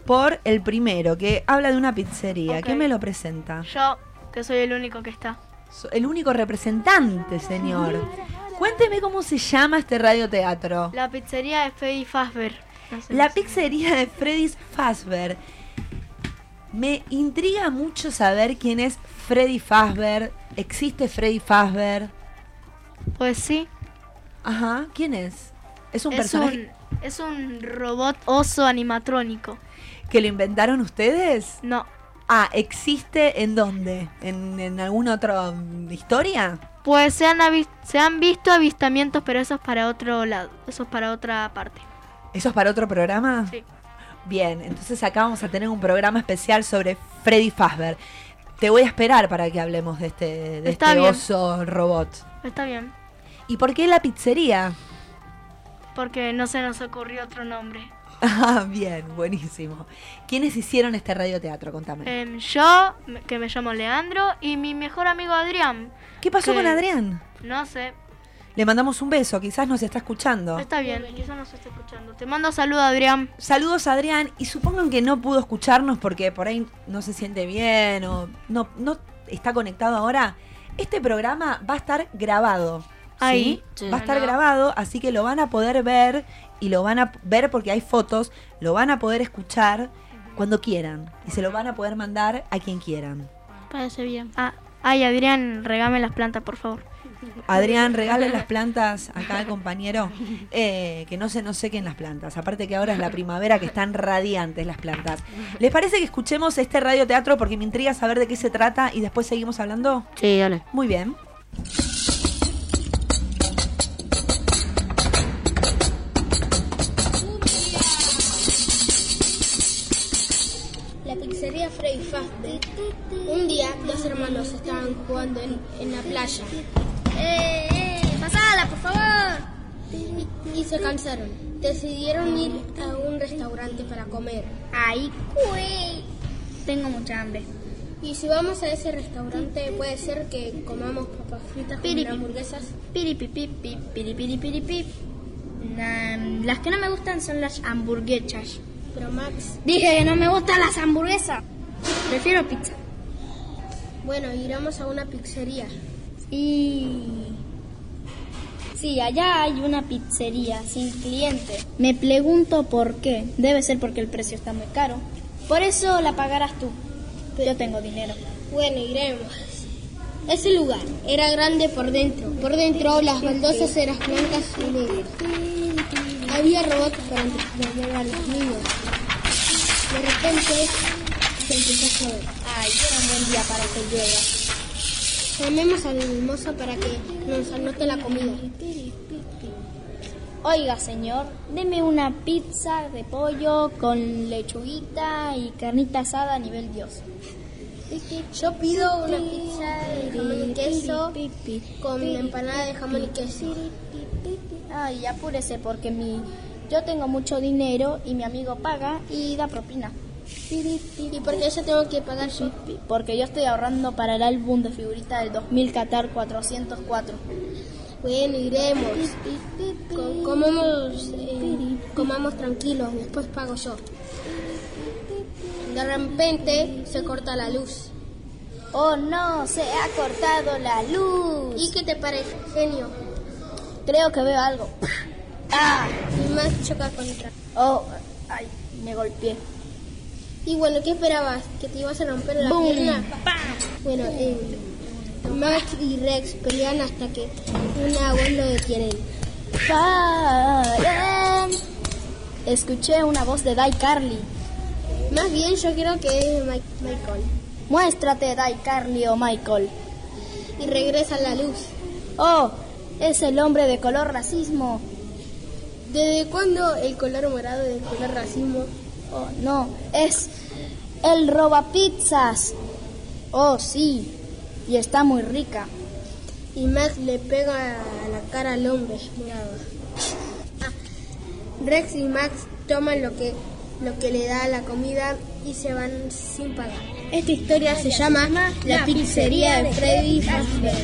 por el primero, que habla de una pizzería. Ok. ¿Quién me lo presenta? Yo, que soy el único que está. El único representante, señor. Cuénteme cómo se llama este radioteatro. La pizzería de Freddy Fazbear. No sé La si- pizzería de Freddy Fazbear. Me intriga mucho saber quién es Freddy Fazbear. ¿Existe Freddy Fazbear? Pues sí. Ajá, ¿quién es? Es un personaje Es un robot oso animatrónico. que lo inventaron ustedes. No. Ah, ¿existe en dónde? ¿En alguna otra historia? Pues se han visto avistamientos, pero eso es para otro lado. Eso es para otra parte. ¿Eso es para otro programa? Sí. Bien, entonces acá vamos a tener un programa especial sobre Freddy Fazbear. Te voy a esperar para que hablemos de Está este bien. oso robot. Está bien. ¿Y por qué la pizzería? Porque no se nos ocurrió otro nombre. Ah, bien, buenísimo. ¿Quiénes hicieron este radioteatro? Contame. Yo, que me llamo Leandro, y mi mejor amigo Adrián. ¿Qué pasó que- con Adrián? No sé. Le mandamos un beso, quizás nos está escuchando. Está bien, quizás nos esté escuchando. Te mando saludos, Adrián. Saludos a Adrián, y supongan que no pudo escucharnos porque por ahí no se siente bien o no está conectado ahora. Este programa va a estar grabado. Ahí. ¿sí? Va a estar grabado, así que lo van a poder ver, y lo van a ver porque hay fotos, lo van a poder escuchar cuando quieran y se lo van a poder mandar a quien quieran. Parece bien. Ay, Adrián, regame las plantas, por favor. Adrián, regale las plantas acá al compañero, que no se nos sequen las plantas. Aparte que ahora es la primavera, que están radiantes las plantas. ¿Les parece que escuchemos este radioteatro? Porque me intriga saber de qué se trata y después seguimos hablando. Sí, dale. Muy bien. La pizzería Freddy Fazbear. Un día, dos hermanos estaban jugando en la playa. ¡Pasala, por favor! Y se cansaron. Decidieron ir a un restaurante para comer. ¡Ay, güey! Tengo mucha hambre. Y si vamos a ese restaurante, puede ser que comamos papas fritas con hamburguesas. Piripipip, piripiripiripip. Las que no me gustan son las hamburguesas. Pero Max... Dije que no me gustan las hamburguesas. Prefiero pizza. Bueno, iremos a una pizzería. Sí, allá hay una pizzería sin cliente. Me pregunto por qué. Debe ser porque el precio está muy caro. Por eso la pagarás tú. Yo tengo dinero. Bueno, iremos. Ese lugar era grande por dentro. Por dentro las baldosas eran blancas y negras. Había robots para entretener a los niños. De repente se empezó a llover. Ay, era un buen día para que llueva. Llamemos al mozo para que nos anote la comida. Oiga, señor, deme una pizza de pollo con lechuguita y carnita asada a nivel Dios. Yo pido una pizza de jamón y queso con empanada de jamón y queso. Ay, apúrese porque yo tengo mucho dinero y mi amigo paga y da propina. ¿Y por qué yo tengo que pagar yo? Porque yo estoy ahorrando para el álbum de figurita del 2000 Qatar 404. Bueno, iremos. Comamos tranquilos, después pago yo. De repente se corta la luz. ¡Oh no! ¡Se ha cortado la luz! ¿Y qué te parece, genio? Creo que veo algo. ¡Ah! Y Max choca contra. ¡Oh! ¡Ay! Me golpeé. Y bueno, ¿qué esperabas? ¿Que te ibas a romper la pierna? Bueno, Max y Rex pelean hasta que una voz lo detiene. ¡Paren! Escuché una voz de iCarly. Más bien yo creo que es Michael. Muéstrate, iCarly o Michael. Y regresa la luz. ¡Oh! Es el hombre de color racismo. ¿Desde cuándo el color morado es el color racismo? Oh, no, es el robapizzas. Oh, sí, y está muy rica. Y Max le pega a la cara al hombre morado. Rex y Max toman lo que le da la comida y se van sin pagar. Esta historia se llama La pizzería de Freddy Fazbear.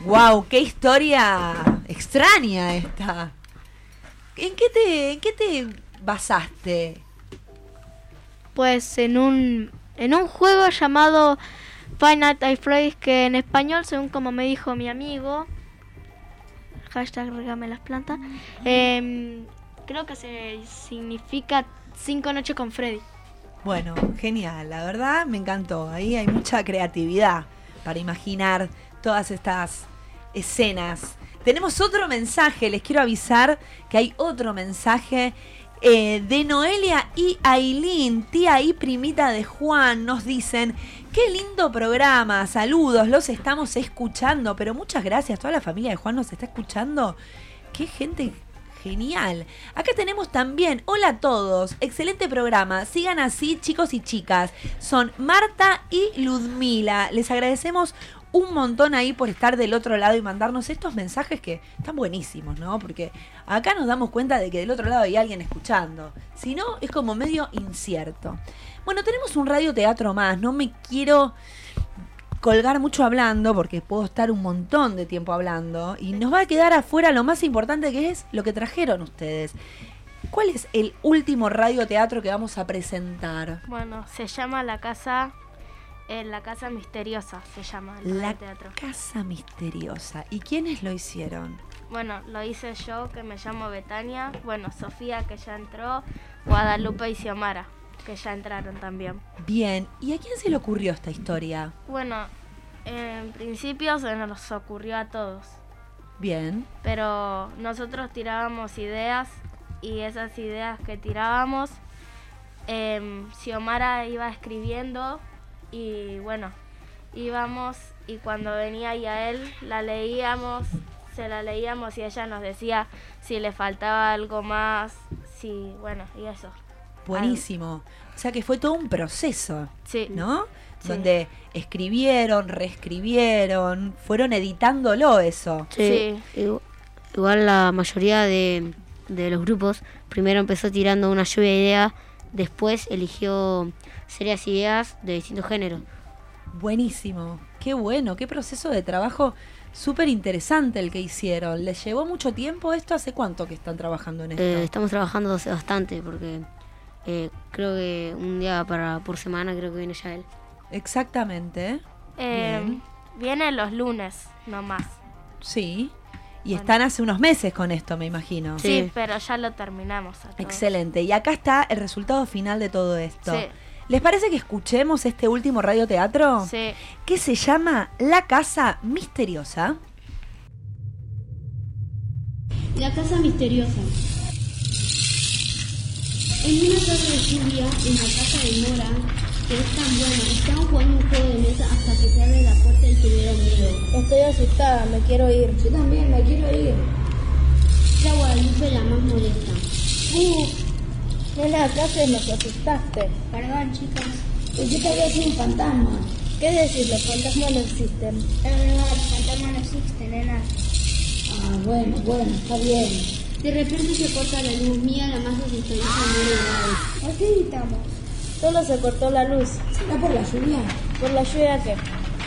Wow, qué historia extraña esta. ¿En qué te basaste? Pues en un juego llamado Five Nights at Freddy's, que en español, según como me dijo mi amigo, #regame las plantas, creo que significa 5 noches con Freddy. Bueno, genial, la verdad me encantó. Ahí hay mucha creatividad para imaginar todas estas escenas. Tenemos otro mensaje, les quiero avisar que hay otro mensaje de Noelia y Ailín, tía y primita de Juan. Nos dicen: qué lindo programa, saludos, los estamos escuchando. Pero muchas gracias, toda la familia de Juan nos está escuchando. Qué gente genial. Acá tenemos también: hola a todos, excelente programa, sigan así chicos y chicas. Son Marta y Ludmila, les agradecemos un montón ahí por estar del otro lado y mandarnos estos mensajes que están buenísimos, ¿no? Porque acá nos damos cuenta de que del otro lado hay alguien escuchando. Si no, es como medio incierto. Bueno, tenemos un radioteatro más. No me quiero colgar mucho hablando porque puedo estar un montón de tiempo hablando y nos va a quedar afuera lo más importante, que es lo que trajeron ustedes. ¿Cuál es el último radioteatro que vamos a presentar? Bueno, se llama La Casa Misteriosa, se llama el teatro. La Casa Misteriosa. ¿Y quiénes lo hicieron? Bueno, lo hice yo, que me llamo Betania. Bueno, Sofía, que ya entró. Guadalupe y Xiomara, que ya entraron también. Bien. ¿Y a quién se le ocurrió esta historia? Bueno, en principio se nos ocurrió a todos. Bien. Pero nosotros tirábamos ideas y esas ideas que tirábamos, Xiomara iba escribiendo. Y bueno, íbamos y cuando venía Yael se la leíamos y ella nos decía si le faltaba algo más, y eso. Buenísimo. O sea que fue todo un proceso, sí, ¿no? Sí. Donde escribieron, reescribieron, fueron editándolo eso. Sí. Igual la mayoría de los grupos primero empezó tirando una lluvia de ideas, después eligió serias ideas de distintos géneros. Buenísimo, qué bueno, qué proceso de trabajo súper interesante el que hicieron. ¿Les llevó mucho tiempo esto? ¿Hace cuánto que están trabajando en esto? Estamos trabajando hace bastante porque creo que un día por semana creo que viene ya él. Exactamente. Viene los lunes nomás. Sí. Y están hace unos meses con esto, me imagino. Sí, pero ya lo terminamos. Excelente. Y acá está el resultado final de todo esto. Sí. ¿Les parece que escuchemos este último radioteatro? Sí. Que se llama La Casa Misteriosa. La Casa Misteriosa. En una tarde de lluvia, en la casa de Mora, que es tan buena, estaban jugando un juego de mesa hasta que se abre la puerta y tuvieron miedo. Estoy asustada, me quiero ir. Yo también me quiero ir. Era Guadalupe la más molesta. Nena, ¿qué haces? Nos asustaste. Perdón, chicos. Pensé que había sido un fantasma. ¿Qué decís? Los fantasmas no existen. Es verdad, los fantasmas no existen, nena. Ah, bueno, está bien. De repente se corta la luz. Mía, la más asustadiza, muere grave. ¿Por qué gritamos? Solo se cortó la luz. ¿Será por la lluvia? ¿Por la lluvia qué?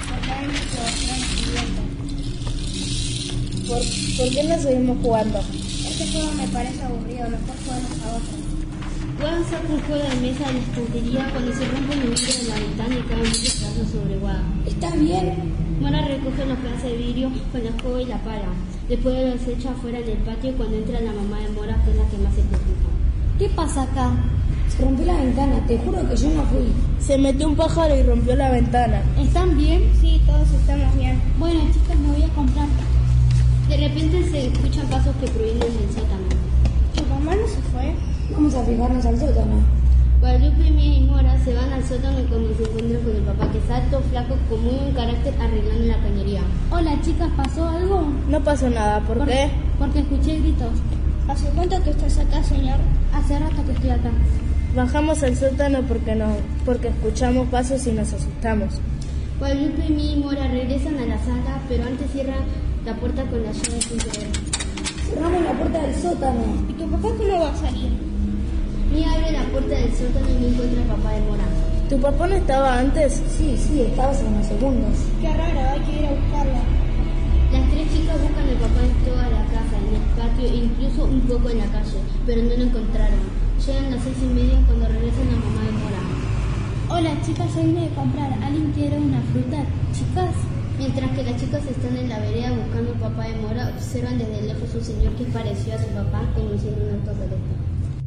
¿Por qué no seguimos jugando? Este juego me parece aburrido, mejor jugamos a otro. Pueden hacer un juego de mesa en la estantería cuando se rompe el vidrio de la ventana y caen muchos pedazos sobre Guada. ¿Está bien? Mora recoge los pedazos de vidrio con la escoba y la pala. Después los echa afuera en el patio cuando entra la mamá de Mora, que es la que más se preocupa. ¿Qué pasa acá? Se rompió la ventana, te juro que yo no fui. Se metió un pájaro y rompió la ventana. ¿Están bien? Sí, todos estamos bien. Bueno, chicas, me voy a comprar. De repente se escuchan pasos que provienen del sótano. ¿Tu mamá no se fue? Vamos a fijarnos al sótano. Guadalupe, Mía y Mora se van al sótano y cuando se encuentran con el papá, que es alto, flaco, con muy buen carácter, arreglando la cañería. Hola, chicas, ¿pasó algo? No pasó nada, ¿por qué? Porque escuché gritos. ¿Hace cuánto que estás acá, señor? Hace rato que estoy acá. Bajamos al sótano porque escuchamos pasos y nos asustamos. Guadalupe, Mía y Mora regresan a la sala, pero antes cierran la puerta con la llave sin querer. Cerramos la puerta del sótano. ¿Y tu papá cómo va a salir? Mía abre la puerta del sótano y no encuentra al papá de Mora. ¿Tu papá no estaba antes? Sí, estaba hace unos segundos. Qué raro, hay que ir a buscarla. Las 3 chicas buscan al papá en toda la casa, en el patio e incluso un poco en la calle, pero no lo encontraron. Llegan las 6:30 cuando regresan a mamá de Mora. Hola chicas, yo vine a comprar. ¿Alguien quiere una fruta? Chicas. Mientras que las chicas están en la vereda buscando al papá de Mora, observan desde lejos un señor que pareció a su papá conduciendo un auto recto.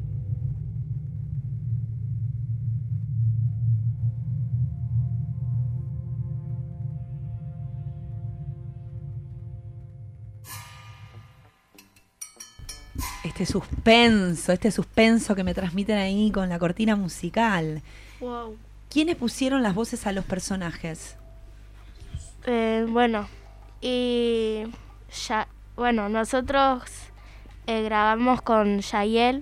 Este suspenso que me transmiten ahí con la cortina musical. Wow. ¿Quiénes pusieron las voces a los personajes? Nosotros grabamos con Yael.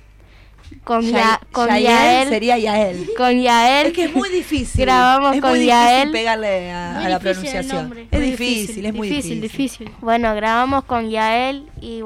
Yael sería Yael. Con Yael. Es que es muy difícil. Grabamos es con muy Yael. difícil pegarle a la pronunciación. Es muy difícil. Bueno, grabamos con Yael y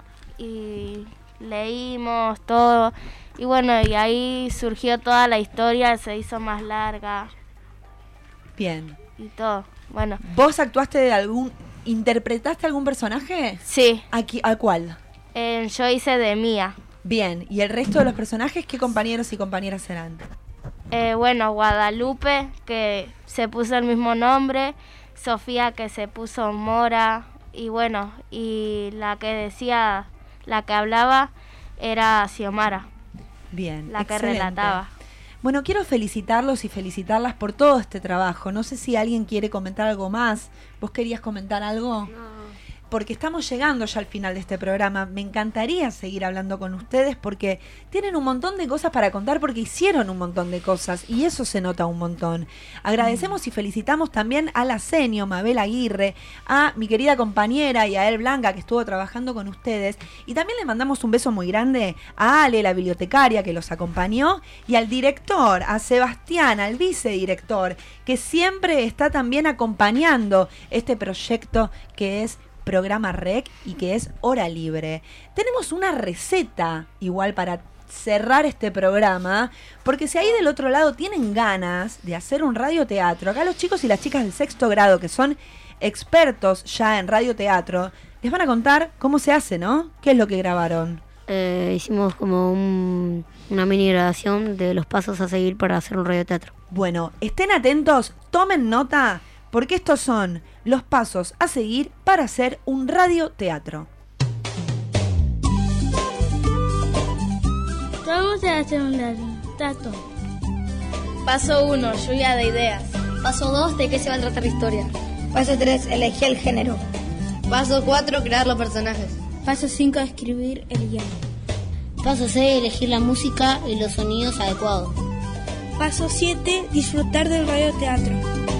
leímos todo. Y ahí surgió toda la historia, se hizo más larga. Bien. Y todo. Bueno. ¿Vos interpretaste algún personaje? Sí. ¿A cuál? Yo hice de Mía. Bien, ¿y el resto de los personajes qué compañeros y compañeras eran? Guadalupe, que se puso el mismo nombre, Sofía, que se puso Mora, y la que hablaba era Xiomara. Bien, la excelente. Que relataba. Bueno, quiero felicitarlos y felicitarlas por todo este trabajo. No sé si alguien quiere comentar algo más. ¿Vos querías comentar algo? No. Porque estamos llegando ya al final de este programa. Me encantaría seguir hablando con ustedes porque tienen un montón de cosas para contar, porque hicieron un montón de cosas y eso se nota un montón. Agradecemos y felicitamos también a la senio Mabel Aguirre, a mi querida compañera Yael Blanca, que estuvo trabajando con ustedes, y también le mandamos un beso muy grande a Ale, la bibliotecaria, que los acompañó, y al director, a Sebastián, al vicedirector, que siempre está también acompañando este proyecto que es Programa Rec y que es Hora Libre. Tenemos una receta igual para cerrar este programa, porque si ahí del otro lado tienen ganas de hacer un radioteatro, acá los chicos y las chicas del 6º grado, que son expertos ya en radioteatro, les van a contar cómo se hace, ¿no? ¿Qué es lo que grabaron? Hicimos como una mini grabación de los pasos a seguir para hacer un radioteatro. Bueno, estén atentos, tomen nota, porque estos son los pasos a seguir para hacer un radioteatro. Vamos a hacer un radioteatro. Paso 1, lluvia de ideas. Paso 2, ¿de qué se va a tratar la historia? Paso 3, elegir el género. Paso 4, crear los personajes. Paso 5, escribir el guión. Paso 6, elegir la música y los sonidos adecuados. Paso 7, disfrutar del radioteatro.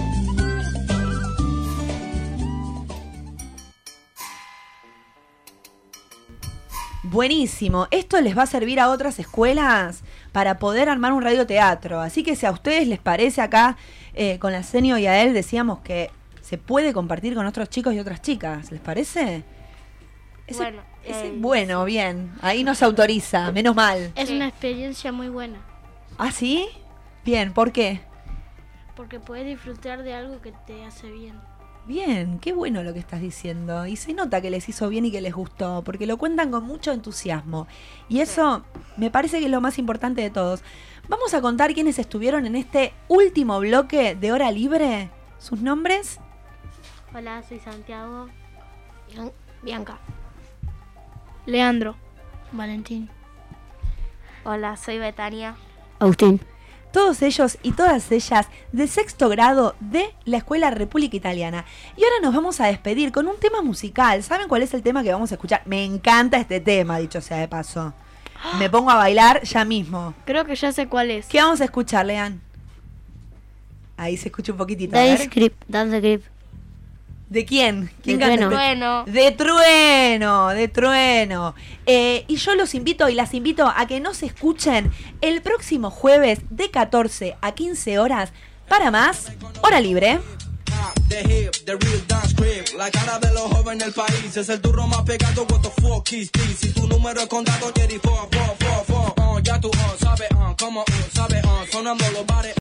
Buenísimo, esto les va a servir a otras escuelas para poder armar un radioteatro, así que si a ustedes les parece acá, con la senio y a él decíamos que se puede compartir con otros chicos y otras chicas, ¿les parece? Bueno, bien, ahí nos autoriza, menos mal. Es una experiencia muy buena. ¿Ah, sí? Bien, ¿por qué? Porque puedes disfrutar de algo que te hace bien. Bien, qué bueno lo que estás diciendo. Y se nota que les hizo bien y que les gustó, porque lo cuentan con mucho entusiasmo. Y eso me parece que es lo más importante de todos. Vamos a contar quiénes estuvieron en este último bloque de Hora Libre. ¿Sus nombres? Hola, soy Santiago. Bianca. Leandro. Valentín. Hola, soy Betania. Agustín. Todos ellos y todas ellas de 6º grado de la Escuela República Italiana. Y ahora nos vamos a despedir con un tema musical. ¿Saben cuál es el tema que vamos a escuchar? Me encanta este tema, dicho sea de paso. Me pongo a bailar ya mismo. Creo que ya sé cuál es. ¿Qué vamos a escuchar, Lean? Ahí se escucha un poquito. Dance Grip. ¿De quién? ¿Quién canta? Trueno. De Trueno. Y yo los invito y las invito a que nos escuchen el próximo jueves de 14 a 15 horas para más Hora Libre. The hip, the real dance crib. La cara de los jóvenes del país. Es el turro más pegado. What the fuck is this? Si tu número es contado, Jerry, ya tú sabes, como sabes, sonando los bares.